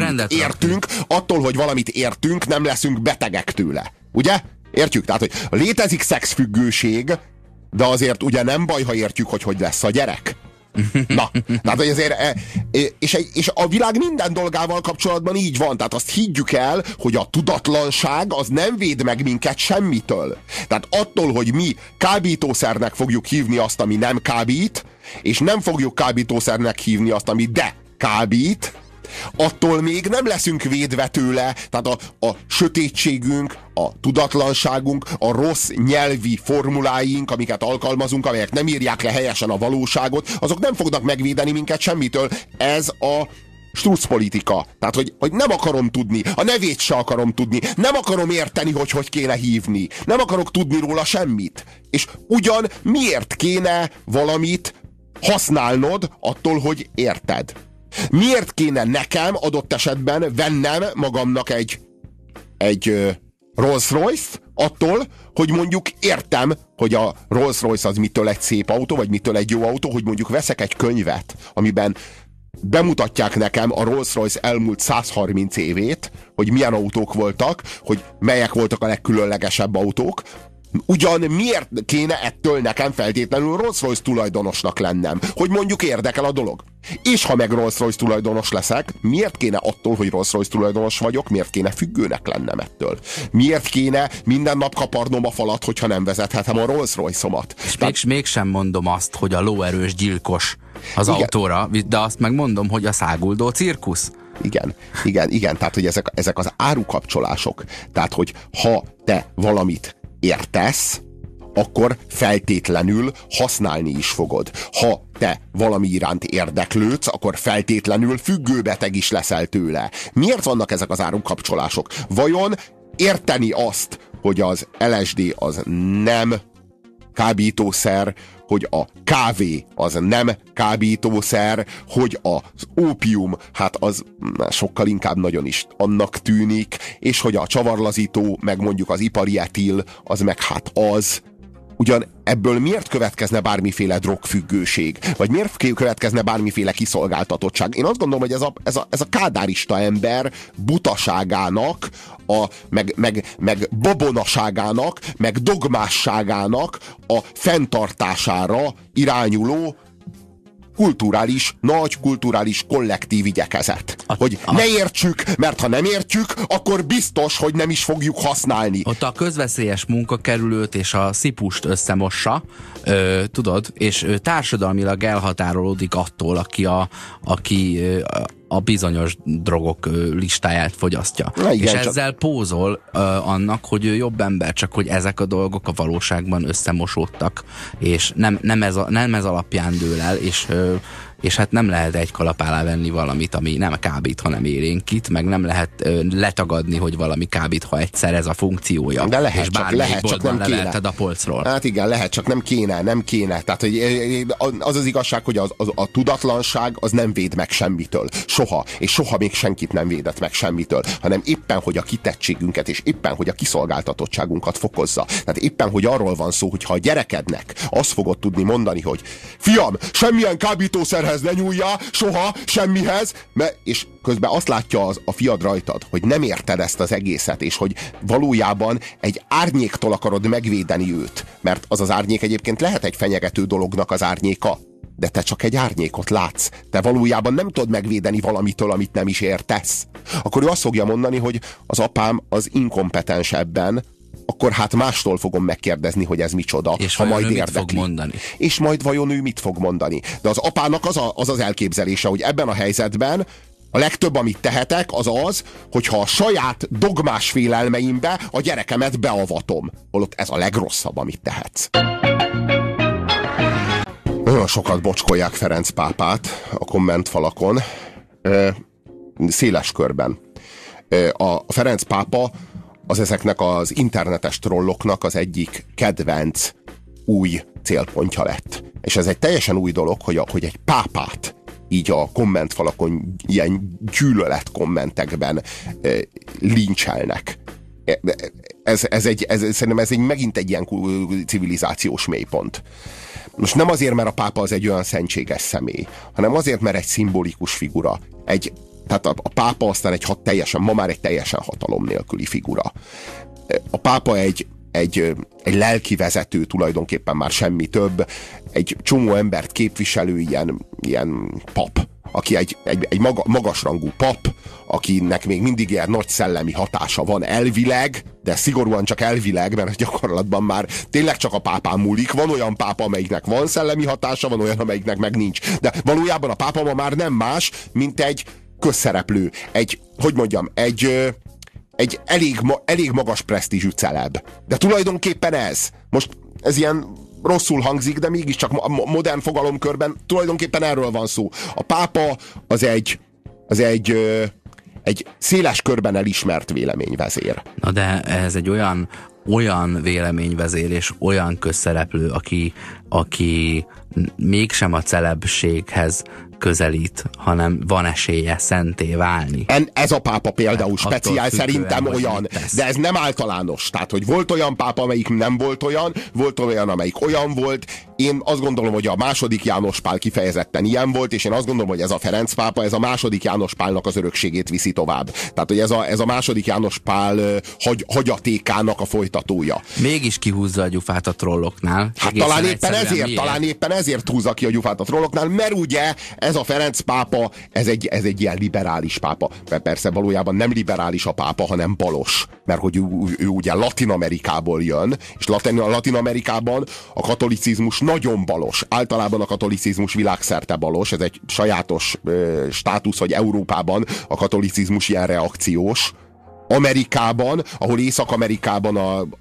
hogy valamit értünk, nem leszünk betegek tőle. Ugye? Értjük? Tehát, hogy létezik szexfüggőség, de azért ugye nem baj, ha értjük, hogy lesz a gyerek. Na, tehát hogy azért, és a világ minden dolgával kapcsolatban így van, tehát azt higgyük el, hogy a tudatlanság az nem véd meg minket semmitől. Tehát attól, hogy mi kábítószernek fogjuk hívni azt, ami nem kábít, és nem fogjuk kábítószernek hívni azt, ami de kábít, attól még nem leszünk védve tőle, tehát a sötétségünk, a tudatlanságunk, a rossz nyelvi formuláink, amiket alkalmazunk, amelyek nem írják le helyesen a valóságot, azok nem fognak megvédeni minket semmitől. Ez a struccpolitika. Tehát, hogy nem akarom tudni, a nevét se akarom tudni, nem akarom érteni, hogy kéne hívni, nem akarok tudni róla semmit. És ugyan miért kéne valamit használnod attól, hogy érted? Miért kéne nekem adott esetben vennem magamnak egy Rolls-Royce attól, hogy mondjuk értem, hogy a Rolls-Royce az mitől egy szép autó, vagy mitől egy jó autó, hogy mondjuk veszek egy könyvet, amiben bemutatják nekem a Rolls-Royce elmúlt 130 évét, hogy milyen autók voltak, hogy melyek voltak a legkülönlegesebb autók. Ugyan miért kéne ettől nekem feltétlenül Rolls-Royce tulajdonosnak lennem? Hogy mondjuk érdekel a dolog. És ha meg Rolls-Royce tulajdonos leszek, miért kéne attól, hogy Rolls-Royce tulajdonos vagyok, miért kéne függőnek lennem ettől? Miért kéne minden nap kaparnom a falat, hogyha nem vezethetem a Rolls-Royce-omat? És mégsem mondom azt, hogy a lóerős gyilkos az autóra, de azt megmondom, hogy a száguldó cirkusz. Igen, tehát hogy ezek az árukapcsolások. Tehát, hogy ha te valamit értesz, akkor feltétlenül használni is fogod. Ha te valami iránt érdeklődsz, akkor feltétlenül függőbeteg is leszel tőle. Miért vannak ezek az árukapcsolások? Vajon érteni azt, hogy az LSD az nem kábítószer, hogy a kávé az nem kábítószer, hogy az ópium, hát az sokkal inkább nagyon is annak tűnik, és hogy a csavarlazító, meg mondjuk az ipari etil, az meg hát az. Ugyan ebből miért következne bármiféle drogfüggőség? Vagy miért következne bármiféle kiszolgáltatottság? Én azt gondolom, hogy ez a kádárista ember butaságának, meg babonaságának, meg dogmásságának a fenntartására irányuló nagy kulturális kollektív igyekezet. Hogy ne értsük, mert ha nem értjük, akkor biztos, hogy nem is fogjuk használni. Ott a közveszélyes munkakerülőt és a szipust összemossa, tudod, és társadalmilag elhatárolódik attól, aki a bizonyos drogok listáját fogyasztja. És ezzel pózol annak, hogy ő jobb ember, csak hogy ezek a dolgok a valóságban összemosódtak, és nem ez alapján dől el, és és hát nem lehet egy kalap alá venni valamit, ami nem kábít, hanem élénkít, meg nem lehet letagadni, hogy valami kábít, ha egyszer ez a funkciója. De lehet, és csak nem kéne. A polcról. Hát igen, lehet, csak nem kéne. Tehát hogy az igazság, hogy a tudatlanság az nem véd meg semmitől. Soha. És soha még senkit nem védett meg semmitől, hanem éppen, hogy a kitettségünket, és éppen, hogy a kiszolgáltatottságunkat fokozza. Tehát éppen, hogy arról van szó, hogy ha a gyerekednek azt fogod tudni mondani, hogy fiam, semmilyen kábítószerhez ne nyúljál, soha, semmihez, és közben azt látja a fiad rajtad, hogy nem érted ezt az egészet, és hogy valójában egy árnyéktól akarod megvédeni őt, mert az árnyék egyébként lehet egy fenyegető dolognak az árnyéka, de te csak egy árnyékot látsz. Te valójában nem tudod megvédeni valamitől, amit nem is értesz. Akkor ő azt fogja mondani, hogy az apám az inkompetens ebben, akkor hát mástól fogom megkérdezni, hogy ez micsoda, és ha majd érdekli. Mit fog mondani? És majd vajon ő mit fog mondani? De az apának az elképzelése, hogy ebben a helyzetben a legtöbb, amit tehetek, az, hogyha a saját dogmás félelmeimbe a gyerekemet beavatom. Holott ez a legrosszabb, amit tehetsz. Nagyon sokat bocskolják Ferenc pápát a kommentfalakon, széles körben. A Ferenc pápa az ezeknek az internetes trolloknak az egyik kedvenc új célpontja lett. És ez egy teljesen új dolog, hogy egy pápát így a kommentfalakon ilyen gyűlölet kommentekben lincselnek. Szerintem ez megint egy ilyen civilizációs mélypont. Most nem azért, mert a pápa az egy olyan szentséges személy, hanem azért, mert egy szimbolikus figura. Tehát a pápa aztán ma már egy teljesen hatalom nélküli figura. A pápa egy lelki vezető, tulajdonképpen már semmi több, egy csomó embert képviselő ilyen pap, aki egy magasrangú pap, akinek még mindig ilyen nagy szellemi hatása van elvileg, de szigorúan csak elvileg, mert gyakorlatban már tényleg csak a pápán múlik. Van olyan pápa, amelyiknek van szellemi hatása, van olyan, amelyiknek meg nincs. De valójában a pápa ma már nem más, mint egy közszereplő. Egy elég magas presztízsű celeb. De tulajdonképpen most ez ilyen rosszul hangzik, de mégiscsak modern fogalomkörben tulajdonképpen erről van szó. A pápa az egy széles körben elismert véleményvezér. Na de ez egy olyan véleményvezér és olyan közszereplő, aki mégsem a celebséghez közelít, hanem van esélye szenté válni. Ez a pápa például speciál szerintem olyan, de ez nem általános. Tehát, hogy volt olyan pápa, amelyik nem volt olyan, amelyik olyan volt. Én azt gondolom, hogy a második János Pál kifejezetten ilyen volt, és én azt gondolom, hogy ez a Ferenc pápa, ez a második János Pálnak az örökségét viszi tovább. Tehát, hogy ez a második János Pál hagyatékának a folytatója. Mégis kihúzza a gyufát a trolloknál. Hát talán éppen ezért húzza ki a gyufát a trolloknál, mert ugye ez a Ferenc pápa, ez egy ilyen liberális pápa. Persze valójában nem liberális a pápa, hanem balos. Mert hogy ő ugye Latin-Amerikából jön, és Latin-Amerikában a katolicizmus nagyon balos. Általában a katolicizmus világszerte balos. Ez egy sajátos státusz, hogy Európában a katolicizmus ilyen reakciós. Amerikában, ahol Észak-Amerikában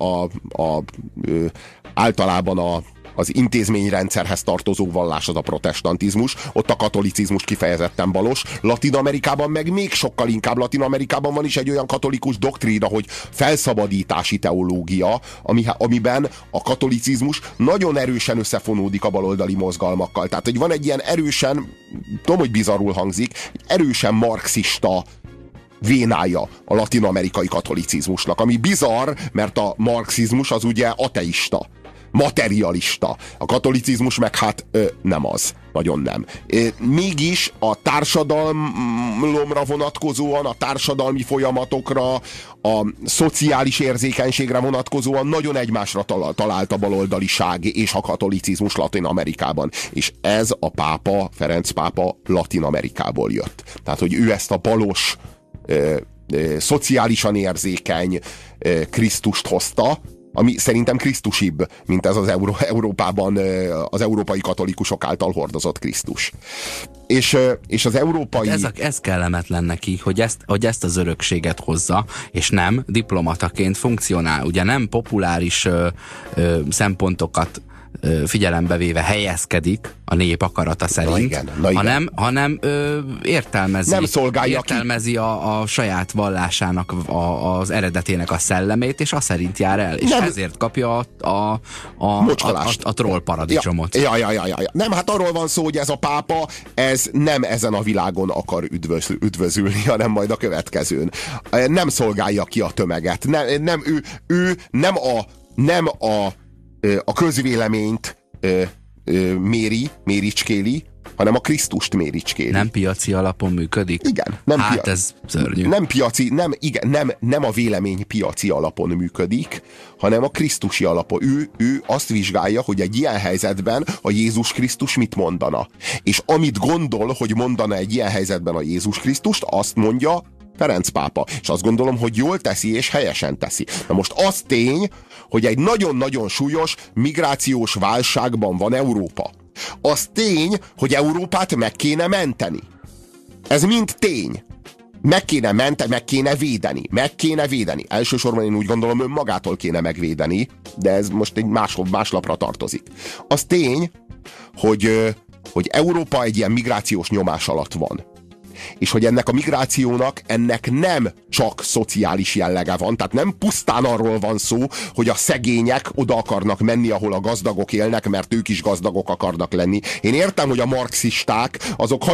általában az intézményrendszerhez tartozó vallás az a protestantizmus, ott a katolicizmus kifejezetten balos. Latin-Amerikában meg még sokkal inkább. Latin-Amerikában van is egy olyan katolikus doktrína, hogy felszabadítási teológia, amiben a katolicizmus nagyon erősen összefonódik a baloldali mozgalmakkal. Tehát, hogy van egy ilyen erősen, tudom, hogy bizarrul hangzik, erősen marxista vénája a latin-amerikai katolicizmusnak, ami bizarr, mert a marxizmus az ugye ateista, materialista. A katolicizmus meg hát nem az. Nagyon nem. Mégis a társadalomra vonatkozóan, a társadalmi folyamatokra, a szociális érzékenységre vonatkozóan nagyon egymásra talált a baloldaliság és a katolicizmus Latin-Amerikában. És ez a pápa, Ferenc pápa Latin-Amerikából jött. Tehát, hogy ő ezt a balos, szociálisan érzékeny Krisztust hozta, ami szerintem krisztusibb, mint ez az Európában az európai katolikusok által hordozott Krisztus. És az európai... Ez kellemetlen neki, hogy ezt az örökséget hozza, és nem diplomataként funkcionál. Ugye nem populáris szempontokat figyelembe véve helyezkedik a nép akarata szerint, hanem értelmezi a saját vallásának, az eredetének a szellemét, és azt szerint jár el, és ezért kapja a troll paradicsomot. Ja. Nem, hát arról van szó, hogy ez a pápa, ez nem ezen a világon akar üdvözülni, hanem majd a következőn. Nem szolgálja ki a tömeget. Ő nem a közvéleményt méricskéli, hanem a Krisztust méricskéli. Nem piaci alapon működik? Igen. Ez szörnyű. Nem a vélemény piaci alapon működik, hanem a krisztusi alapon. Ő azt vizsgálja, hogy egy ilyen helyzetben a Jézus Krisztus mit mondana. És amit gondol, hogy mondana egy ilyen helyzetben a Jézus Krisztust, azt mondja Ferenc pápa. És azt gondolom, hogy jól teszi és helyesen teszi. Na most az tény, hogy egy nagyon-nagyon súlyos migrációs válságban van Európa. Az tény, hogy Európát meg kéne menteni. Ez mind tény. Meg kéne védeni. Elsősorban én úgy gondolom, önmagától kéne megvédeni, de ez most egy más lapra tartozik. Az tény, hogy Európa egy ilyen migrációs nyomás alatt van. És hogy ennek a migrációnak nem csak szociális jellege van, tehát nem pusztán arról van szó, hogy a szegények oda akarnak menni, ahol a gazdagok élnek, mert ők is gazdagok akarnak lenni. Én értem, hogy a marxisták azok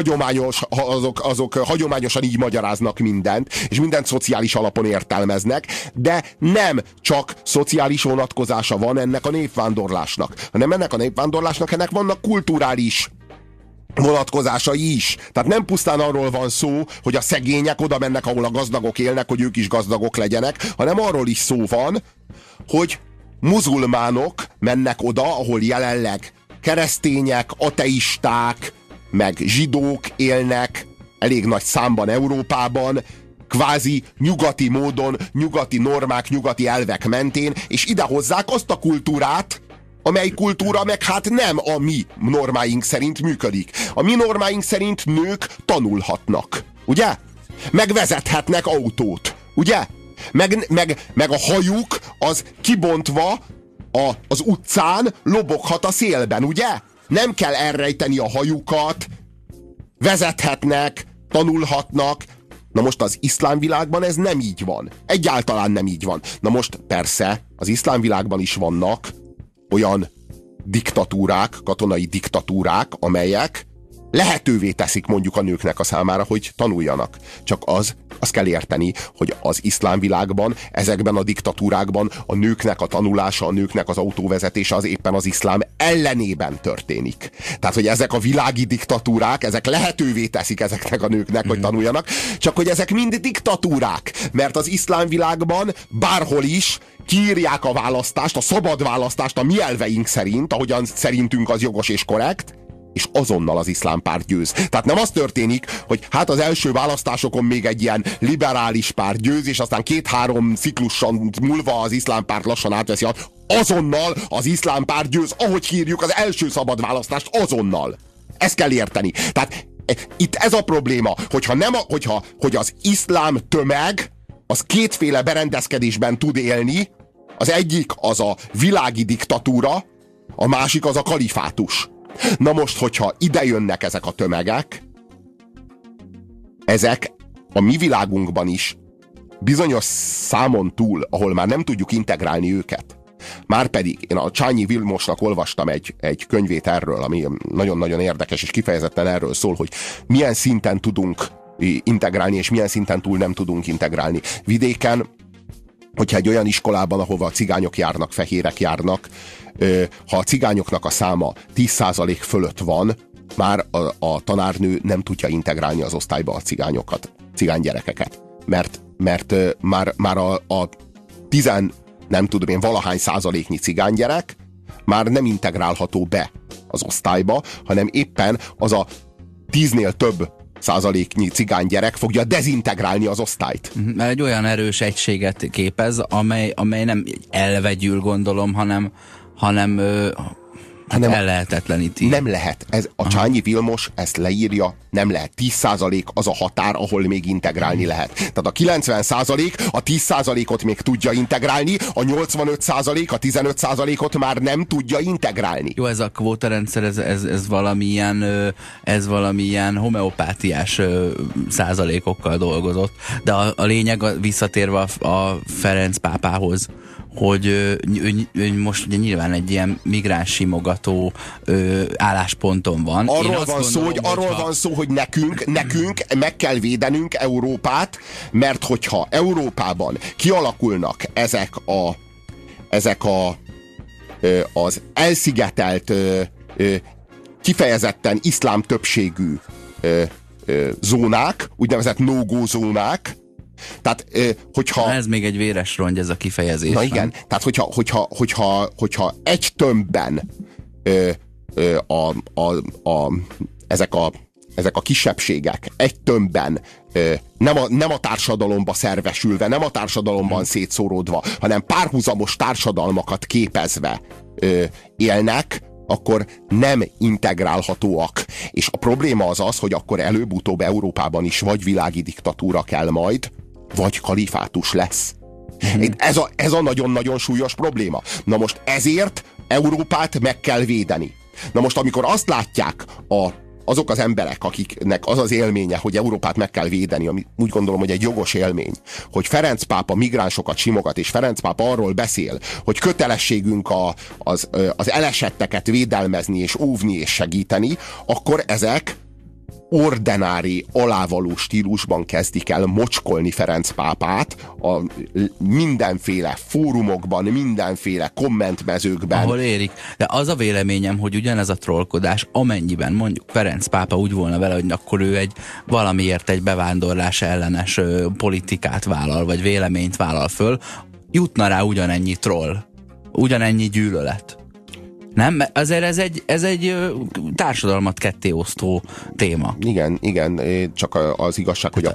hagyományosan így magyaráznak mindent, és mindent szociális alapon értelmeznek, de nem csak szociális vonatkozása van ennek a népvándorlásnak, hanem ennek a népvándorlásnak vannak kulturális vonatkozásai is. Tehát nem pusztán arról van szó, hogy a szegények oda mennek, ahol a gazdagok élnek, hogy ők is gazdagok legyenek, hanem arról is szó van, hogy muzulmánok mennek oda, ahol jelenleg keresztények, ateisták, meg zsidók élnek elég nagy számban Európában, kvázi nyugati módon, nyugati normák, nyugati elvek mentén, és idehozzák azt a kultúrát, amely kultúra meg hát nem a mi normáink szerint működik. A mi normáink szerint nők tanulhatnak, ugye? Meg vezethetnek autót, ugye? Meg a hajuk az kibontva az utcán loboghat a szélben, ugye? Nem kell elrejteni a hajukat, vezethetnek, tanulhatnak. Na most az iszlám világban ez nem így van. Egyáltalán nem így van. Na most persze, az iszlám világban is vannak olyan diktatúrák, katonai diktatúrák, amelyek lehetővé teszik mondjuk a nőknek a számára, hogy tanuljanak. Csak azt kell érteni, hogy az iszlám világban, ezekben a diktatúrákban a nőknek a tanulása, a nőknek az autóvezetése az éppen az iszlám ellenében történik. Tehát, hogy ezek a világi diktatúrák, ezek lehetővé teszik ezeknek a nőknek, hogy tanuljanak, csak hogy ezek mind diktatúrák, mert az iszlám világban bárhol is kiírják a választást, a szabad választást a mi elveink szerint, ahogyan szerintünk az jogos és korrekt, és azonnal az iszlám párt győz. Tehát nem az történik, hogy hát az első választásokon még egy ilyen liberális párt győz, és aztán 2-3 cikluson múlva az iszlám párt lassan átveszi. Azonnal az iszlám párt győz, ahogy hírjuk az első szabad választást, azonnal. Ezt kell érteni. Tehát itt ez a probléma, hogy az iszlám tömeg az kétféle berendezkedésben tud élni. Az egyik az a világi diktatúra, a másik az a kalifátus. Na most, hogyha ide jönnek ezek a tömegek, ezek a mi világunkban is bizonyos számon túl, ahol már nem tudjuk integrálni őket. Márpedig én a Csányi Vilmosnak olvastam egy könyvét erről, ami nagyon-nagyon érdekes, és kifejezetten erről szól, hogy milyen szinten tudunk integrálni, és milyen szinten túl nem tudunk integrálni. Vidéken, hogyha egy olyan iskolában, ahova a cigányok járnak, fehérek járnak, ha a cigányoknak a száma 10% fölött van, már a tanárnő nem tudja integrálni az osztályba a cigánygyerekeket. Mert már a 10, nem tudom én, valahány százaléknyi cigánygyerek már nem integrálható be az osztályba, hanem éppen az a 10-nél több százaléknyi cigány gyerek fogja dezintegrálni az osztályt. Mert egy olyan erős egységet képez, amely nem elvegyül, gondolom, hanem ellehetetleníti. Nem lehet. A Csányi Vilmos ezt leírja, nem lehet. 10% az a határ, ahol még integrálni lehet. Tehát a 90% a 10%-ot még tudja integrálni, a 85% a 15%-ot már nem tudja integrálni. Jó, ez a kvótarendszer, ez valamilyen homeopátiás százalékokkal dolgozott. De a lényeg, visszatérve a Ferenc pápához, hogy ő most ugye nyilván egy ilyen migráns simogató állásponton van. Arról van szó, hogy nekünk meg kell védenünk Európát, mert hogyha Európában kialakulnak ezek az elszigetelt, kifejezetten iszlám többségű zónák, úgynevezett no-go zónák, tehát, hogyha... Ez még egy véres rongy, ez a kifejezés. Na igen, tehát hogyha egy tömbben ezek a kisebbségek egy tömbben nem a társadalomba szervesülve, nem a társadalomban szétszóródva, hanem párhuzamos társadalmakat képezve élnek, akkor nem integrálhatóak. És a probléma az, hogy akkor előbb-utóbb Európában is vagy világi diktatúra kell majd, vagy kalifátus lesz. Ez a nagyon-nagyon súlyos probléma. Na most ezért Európát meg kell védeni. Na most amikor azt látják azok az emberek, akiknek az az élménye, hogy Európát meg kell védeni, ami úgy gondolom, hogy egy jogos élmény, hogy Ferenc pápa migránsokat simogat, és Ferenc pápa arról beszél, hogy kötelességünk az elesetteket védelmezni, és óvni, és segíteni, akkor ezek ordinári, alávaló stílusban kezdik el mocskolni Ferenc pápát a mindenféle fórumokban, mindenféle kommentmezőkben. Ahol érik. De az a véleményem, hogy ugyanez a trollkodás, amennyiben mondjuk Ferenc pápa úgy volna vele, hogy akkor ő valamiért egy bevándorlás ellenes politikát vállal, vagy véleményt vállal föl, jutna rá ugyanennyi troll, ugyanennyi gyűlölet. Nem, azért ez egy társadalmat kettéosztó téma. Igen, csak az igazság, hogy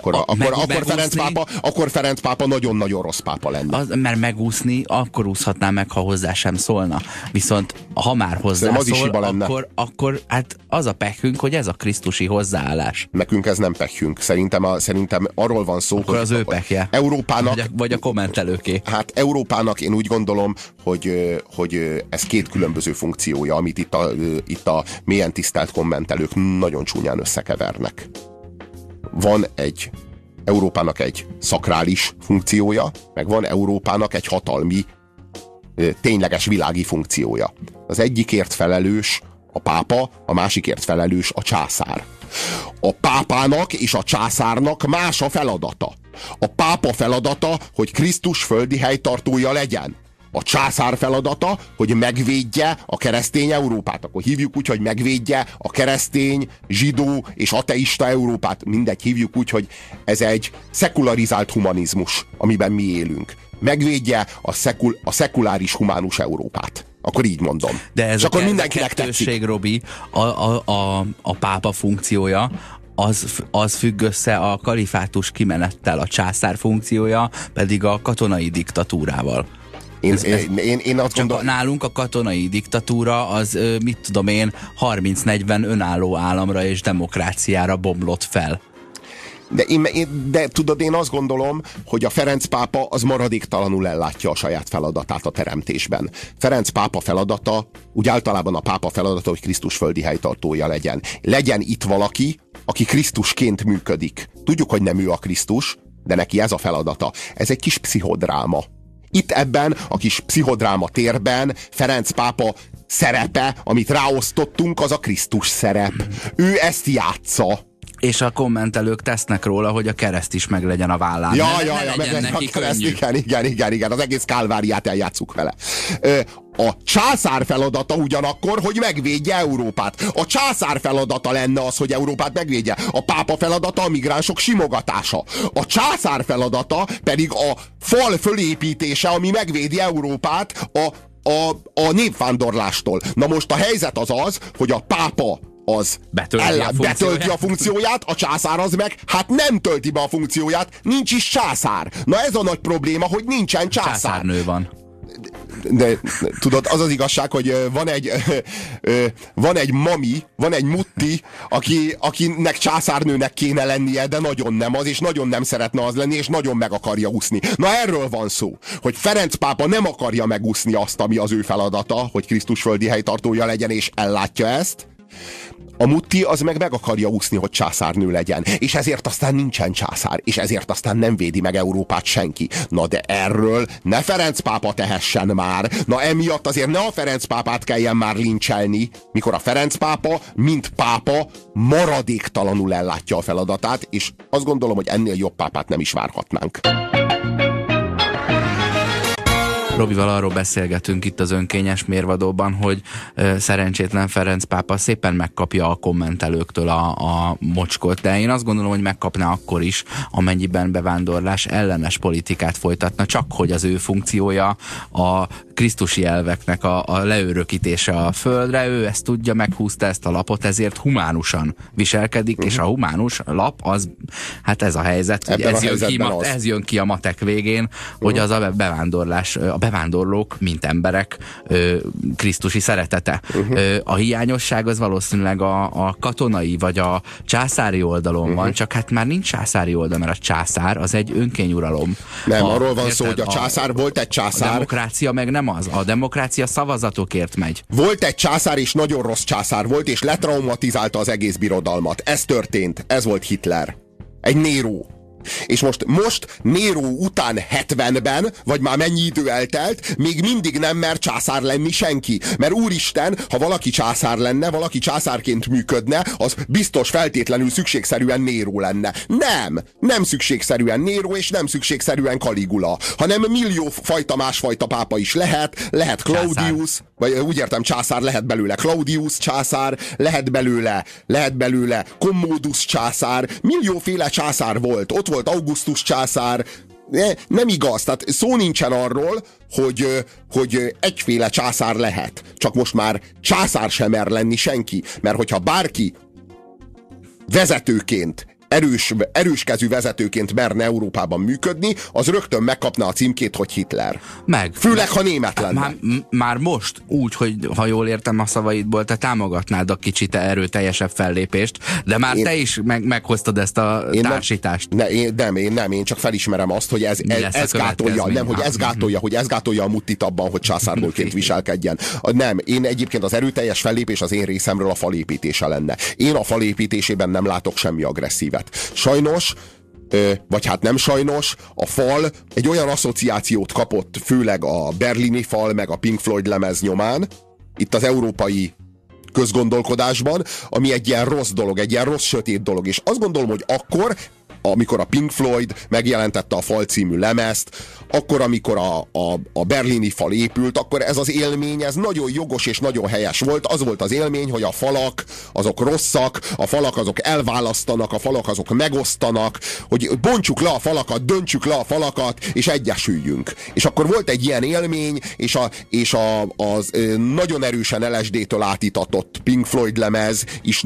akkor Ferenc pápa nagyon-nagyon rossz pápa lenne. Mert megúszni, akkor úszhatná meg, ha hozzá sem szólna. Viszont ha már hozzászól, akkor hát az a pehünk, hogy ez a krisztusi hozzáállás. Nekünk ez nem pehünk. Szerintem arról van szó, akkor az ő pehje. Európának... Vagy a kommentelőké. Hát Európának én úgy gondolom, hogy ez két különböző funkciója, amit itt a mélyen tisztelt kommentelők nagyon csúnyán összekevernek. Van Európának egy szakrális funkciója, meg van Európának egy hatalmi, tényleges világi funkciója. Az egyikért felelős a pápa, a másikért felelős a császár. A pápának és a császárnak más a feladata. A pápa feladata, hogy Krisztus földi helytartója legyen. A császár feladata, hogy megvédje a keresztény Európát. Akkor hívjuk úgy, hogy megvédje a keresztény, zsidó és ateista Európát. Mindegy, hívjuk úgy, hogy ez egy szekularizált humanizmus, amiben mi élünk. Megvédje a szekuláris humánus Európát. Akkor így mondom. De ez akkor mindenkinek tetszik. Robi, a pápa funkciója, az függ össze a kalifátus kimenettel, a császár funkciója pedig a katonai diktatúrával. Én azt gondolom... Nálunk a katonai diktatúra az, 30-40 önálló államra és demokráciára bomlott fel. De tudod, én azt gondolom, hogy a Ferenc pápa az maradéktalanul ellátja a saját feladatát a teremtésben. Ferenc pápa feladata, úgy általában a pápa feladata, hogy Krisztus földi helytartója legyen. Legyen itt valaki, aki Krisztusként működik. Tudjuk, hogy nem ő a Krisztus, de neki ez a feladata. Ez egy kis pszichodráma. Itt ebben a kis pszichodráma térben Ferenc pápa szerepe, amit ráosztottunk, az a Krisztus szerep. Ő ezt játsza. És a kommentelők tesznek róla, hogy a kereszt is meg legyen a vállán. Meg legyen a kereszt, igen, az egész kálváriát eljátszuk vele. A császár feladata ugyanakkor, hogy megvédje Európát. A császár feladata lenne az, hogy Európát megvédje. A pápa feladata a migránsok simogatása. A császár feladata pedig a fal fölépítése, ami megvédi Európát a népvándorlástól. Na most a helyzet az, hogy a pápa az betölti a funkcióját, a császár az meg hát nem tölti be a funkcióját, nincs is császár. Na ez a nagy probléma, hogy nincsen császár. Császárnő van. De tudod, az az igazság, hogy van egy mami, van egy mutti, akinek császárnőnek kéne lennie, de nagyon nem az, és nagyon nem szeretne az lenni, és nagyon meg akarja úszni. Na erről van szó, hogy Ferenc pápa nem akarja megúszni azt, ami az ő feladata, hogy Krisztus földi helytartója legyen, és ellátja ezt. A mutti az meg akarja úszni, hogy császárnő legyen. És ezért aztán nincsen császár. És ezért aztán nem védi meg Európát senki. Na de erről ne Ferenc pápa tehessen már. Na emiatt azért ne a Ferenc pápát kelljen már lincselni, mikor a Ferenc pápa, mint pápa, maradéktalanul ellátja a feladatát, és azt gondolom, hogy ennél jobb pápát nem is várhatnánk. Robival arról beszélgetünk itt az önkényes mérvadóban, hogy szerencsétlen Ferenc pápa szépen megkapja a kommentelőktől a mocskot, de én azt gondolom, hogy megkapná akkor is, amennyiben bevándorlás ellenes politikát folytatna, csak hogy az ő funkciója a krisztusi elveknek a leörökítése a földre, ő ezt tudja, meghúzta ezt a lapot, ezért humánusan viselkedik, és a humánus lap az, hát ez a helyzet, hogy ez jön ki a matek végén, hogy az a bevándorlás, a bevándorlók, mint emberek, krisztusi szeretete. A hiányosság az valószínűleg a katonai vagy a császári oldalon van, csak hát már nincs császári oldal, mert a császár az egy önkényuralom. Nem, arról van szó, hogy a császár volt egy császár. A demokrácia meg nem az. A demokrácia szavazatokért megy. Volt egy császár, és nagyon rossz császár volt, és letraumatizálta az egész birodalmat. Ez történt. Ez volt Hitler. Egy Néró. És most Néró után 70-ben, vagy már mennyi idő eltelt, még mindig nem mer császár lenni senki. Mert úristen, ha valaki császár lenne, valaki császárként működne, az biztos feltétlenül szükségszerűen Néró lenne. Nem szükségszerűen Néró, és nem szükségszerűen Caligula, hanem millió fajta másfajta pápa is lehet Claudius, vagy úgy értem, császár, lehet belőle Claudius császár, lehet belőle Commodus császár, millióféle császár volt. Ott volt Augustus császár. Nem igaz, tehát szó nincsen arról, hogy egyféle császár lehet. Csak most már császár sem mer lenni senki, mert hogyha bárki vezetőként, erőskezű vezetőként merne Európában működni, az rögtön megkapná a címkét, hogy Hitler. Főleg, ha német lenne. Már most úgy, hogy ha jól értem a szavaidból, te támogatnád a kicsit erőteljesebb fellépést, de már te is meghoztad ezt a társítást. Én csak felismerem azt, hogy ez gátolja, hogy ez gátolja a muttit abban, hogy császárnőként viselkedjen. Nem, én egyébként az erőteljes fellépés az én részemről a falépítése lenne. Én a falépítésében nem látok semmi agresszívet. Sajnos, vagy hát nem sajnos, a fal egy olyan asszociációt kapott, főleg a berlini fal, meg a Pink Floyd lemez nyomán, itt az európai közgondolkodásban, ami egy ilyen rossz dolog, egy ilyen rossz, sötét dolog. És azt gondolom, hogy akkor, amikor a Pink Floyd megjelentette a Fal című lemezt, akkor, amikor a berlini fal épült, akkor ez az élmény, ez nagyon jogos és nagyon helyes volt. Az volt az élmény, hogy a falak azok rosszak, a falak azok elválasztanak, a falak azok megosztanak, hogy bontsuk le a falakat, döntsük le a falakat, és egyesüljünk. És akkor volt egy ilyen élmény, és az nagyon erősen LSD-től átítatott Pink Floyd lemez is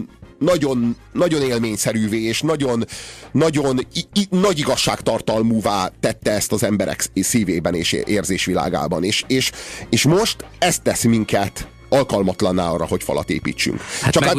nagyon élményszerűvé és nagyon nagy igazságtartalmúvá tette ezt az emberek szívében és érzésvilágában. És most ezt tesz minket alkalmatlanná arra, hogy falat építsünk. Hát csak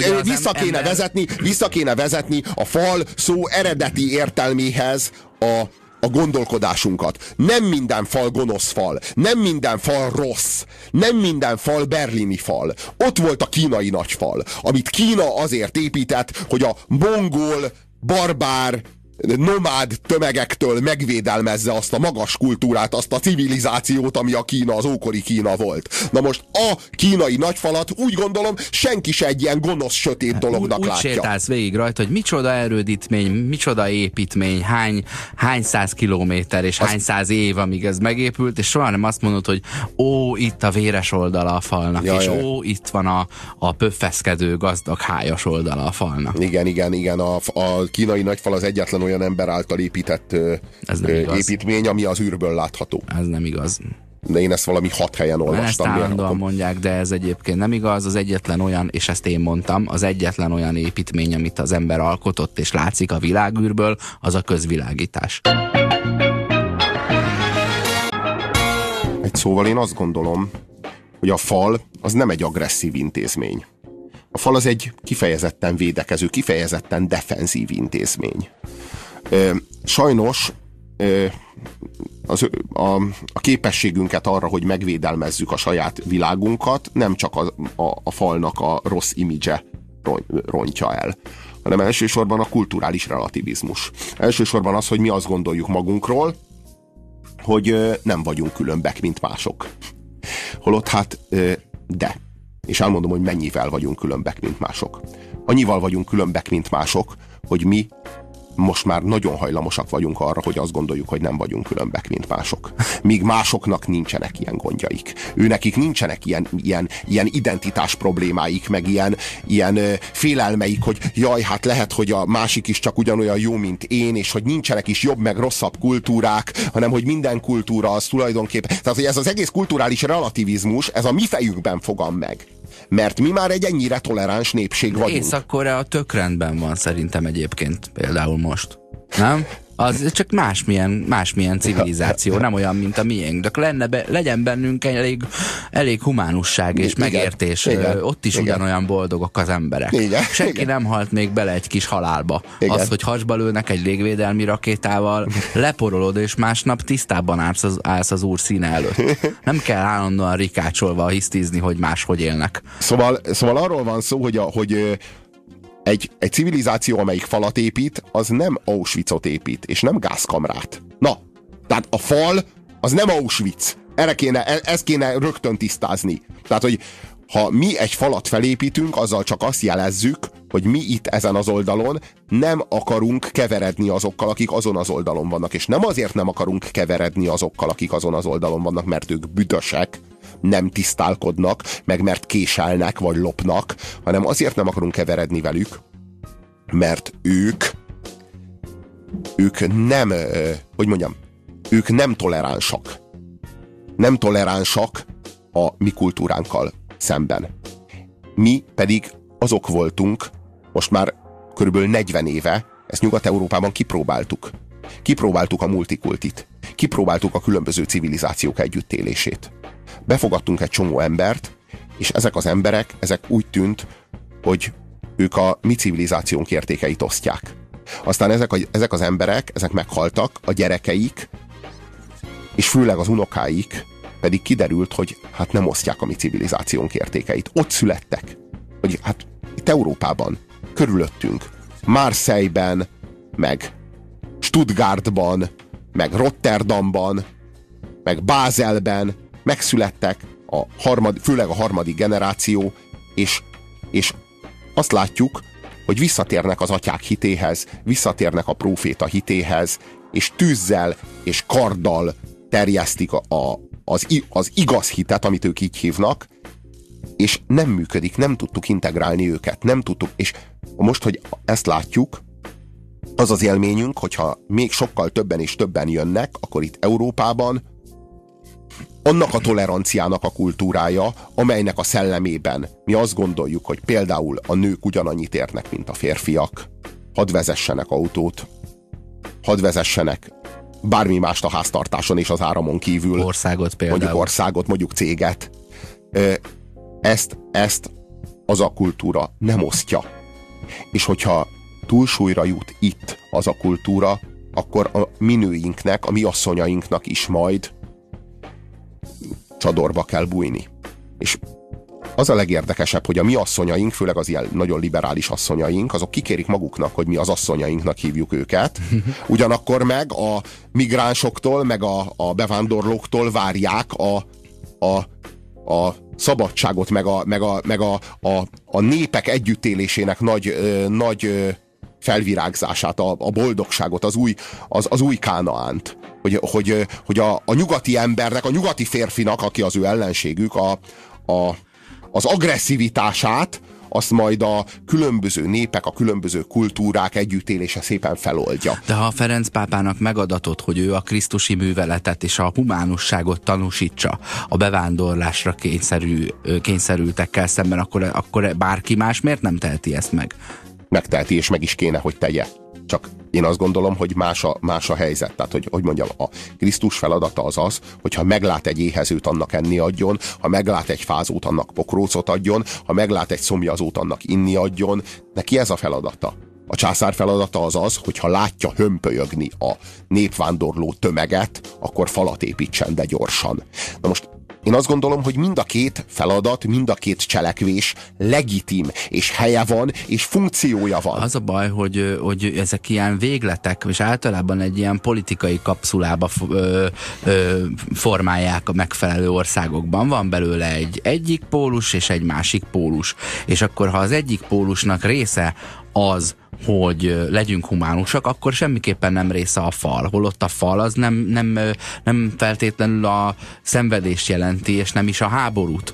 vissza kéne vezetni a fal szó eredeti értelméhez a gondolkodásunkat. Nem minden fal gonosz fal, nem minden fal rossz, nem minden fal berlini fal. Ott volt a kínai nagyfal, amit Kína azért épített, hogy a mongol, barbár, nomád tömegektől megvédelmezze azt a magas kultúrát, azt a civilizációt, ami a Kína, az ókori Kína volt. Na most a kínai nagyfalat úgy gondolom, senki se egy ilyen gonosz, sötét dolognak látja. Úgy sétálsz végig rajta, hogy micsoda erődítmény, micsoda építmény, hány száz kilométer és hány száz év, amíg ez megépült, és soha nem azt mondod, hogy itt a véres oldala a falnak, itt van a pöffeszkedő, gazdag, hájas oldala a falnak. Igen. A kínai nagyfal az egyetlen olyan ember által épített építmény, ami az űrből látható. Ez nem igaz. De én ezt valami 6 helyen olvastam. Ezt állandóan mondják, de ez egyébként nem igaz. Az egyetlen olyan, és ezt én mondtam, az egyetlen olyan építmény, amit az ember alkotott, és látszik a világűrből, az a közvilágítás. Egy szóval én azt gondolom, hogy a fal az nem egy agresszív intézmény. A fal az egy kifejezetten védekező, kifejezetten defenzív intézmény. Sajnos a képességünket arra, hogy megvédelmezzük a saját világunkat, nem csak a falnak a rossz imidzse rontja el, hanem elsősorban a kulturális relativizmus. Elsősorban az, hogy mi azt gondoljuk magunkról, hogy nem vagyunk különbek, mint mások. Holott hát de. És elmondom, hogy mennyivel vagyunk különbek, mint mások. Annyival vagyunk különbek, mint mások, hogy mi most már nagyon hajlamosak vagyunk arra, hogy azt gondoljuk, hogy nem vagyunk különbek, mint mások. Míg másoknak nincsenek ilyen gondjaik. Őnekik nincsenek ilyen identitás problémáik, meg ilyen félelmeik, hogy jaj, hát lehet, hogy a másik is csak ugyanolyan jó, mint én, és hogy nincsenek is jobb, meg rosszabb kultúrák, hanem hogy minden kultúra az tulajdonképpen... Tehát, hogy ez az egész kulturális relativizmus, ez a mi fejükben fogam meg. Mert mi már egy ennyire toleráns népség vagyunk. Észak-Korea tök rendben van szerintem egyébként, például most. Nem? Az csak másmilyen civilizáció, nem olyan, mint a miénk. De legyen bennünk elég humánusság és megértés. Igen, ott is ugyanolyan boldogok az emberek. Igen, senki nem halt még bele egy kis halálba. Igen. Az, hogy hasba lőnek egy légvédelmi rakétával, leporolod, és másnap tisztában állsz az úr színe előtt. Nem kell állandóan rikácsolva hisztizni, hogy máshogy élnek. Szóval arról van szó, hogy egy civilizáció, amelyik falat épít, az nem Auschwitzot épít, és nem gázkamrát. Na, tehát a fal az nem Auschwitz. Ezt kéne rögtön tisztázni. Tehát, hogy ha mi egy falat felépítünk, azzal csak azt jelezzük, hogy mi itt ezen az oldalon nem akarunk keveredni azokkal, akik azon az oldalon vannak. És nem azért nem akarunk keveredni azokkal, akik azon az oldalon vannak, mert ők büdösek, nem tisztálkodnak, meg mert késelnek, vagy lopnak, hanem azért nem akarunk keveredni velük, mert ők nem, ők nem toleránsak. Nem toleránsak a mi kultúránkkal szemben. Mi pedig azok voltunk, most már körülbelül 40 éve, ezt Nyugat-Európában kipróbáltuk. Kipróbáltuk a multikultit. Kipróbáltuk a különböző civilizációk együttélését. Befogadtunk egy csomó embert, és ezek az emberek, ezek úgy tűnt, hogy ők a mi civilizációnk értékeit osztják. Aztán ezek az emberek, ezek meghaltak, a gyerekeik, és főleg az unokáik pedig kiderült, hogy hát nem osztják a mi civilizációnk értékeit. Ott születtek. Hogy hát itt Európában, körülöttünk, Marseille-ben, meg Stuttgartban, meg Rotterdamban, meg Bázelben megszülettek főleg a harmadik generáció, és azt látjuk, hogy visszatérnek az atyák hitéhez, visszatérnek a próféta hitéhez, és tűzzel és karddal terjesztik az igaz hitet, amit ők így hívnak, és nem működik, nem tudtuk integrálni őket, nem tudtuk, és most, hogy ezt látjuk, az az élményünk, hogyha még sokkal többen és többen jönnek, akkor itt Európában annak a toleranciának a kultúrája, amelynek a szellemében mi azt gondoljuk, hogy például a nők ugyanannyit érnek, mint a férfiak, hadd vezessenek autót, hadd vezessenek bármi mást a háztartáson és az áramon kívül. Országot például. Mondjuk országot, mondjuk céget. Ezt az a kultúra nem osztja. És hogyha túlsúlyra jut itt az a kultúra, akkor a mi nőinknek, a mi asszonyainknak is majd csadorba kell bújni. És az a legérdekesebb, hogy a mi asszonyaink, főleg az ilyen nagyon liberális asszonyaink, azok kikérik maguknak, hogy mi az asszonyainknak hívjuk őket. Ugyanakkor meg a migránsoktól, meg a bevándorlóktól várják a szabadságot, meg a népek együttélésének nagy felvirágzását, a boldogságot, az új Kánaánt. Hogy a nyugati embernek, a nyugati férfinak, aki az ő ellenségük, az agresszivitását, azt majd a különböző népek, a különböző kultúrák együttélése szépen feloldja. De ha a Ferenc pápának megadatott, hogy ő a krisztusi műveletet és a humánusságot tanúsítsa a bevándorlásra kényszerültekkel szemben, akkor bárki más miért nem teheti ezt meg? Megteheti, és meg is kéne, hogy tegye. Csak én azt gondolom, hogy más a helyzet. Tehát, hogy mondjam, a Krisztus feladata az, hogyha meglát egy éhezőt, annak enni adjon, ha meglát egy fázót, annak pokrócot adjon, ha meglát egy szomjazót, annak inni adjon. Neki ez a feladata. A császár feladata az, hogyha látja hömpölyögni a népvándorló tömeget, akkor falat építsen, de gyorsan. Na most én azt gondolom, hogy mind a két feladat, mind a két cselekvés legitim, és helye van, és funkciója van. Az a baj, hogy ezek ilyen végletek, és általában egy ilyen politikai kapszulába formálják a megfelelő országokban. Van belőle egy egyik pólus és egy másik pólus. És akkor, ha az egyik pólusnak része az, hogy legyünk humánusak, akkor semmiképpen nem része a fal. Holott a fal az nem feltétlenül a szenvedést jelenti, és nem is a háborút.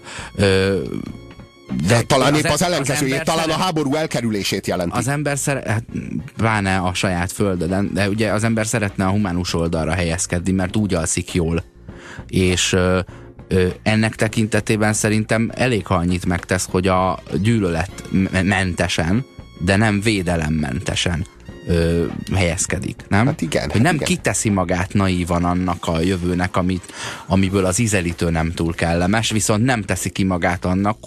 De talán épp az ellenkezőjét, talán a háború elkerülését jelenti. Az ember pláne a saját földön, de ugye az ember szeretne a humánus oldalra helyezkedni, mert úgy alszik jól. És ennek tekintetében szerintem elég, ha annyit megtesz, hogy a gyűlöletmentesen, de nem védelemmentesen helyezkedik, nem? Hát igen. Hogy nem kiteszi magát naívan annak a jövőnek, amiből az ízelítő nem túl kellemes, viszont nem teszi ki magát annak,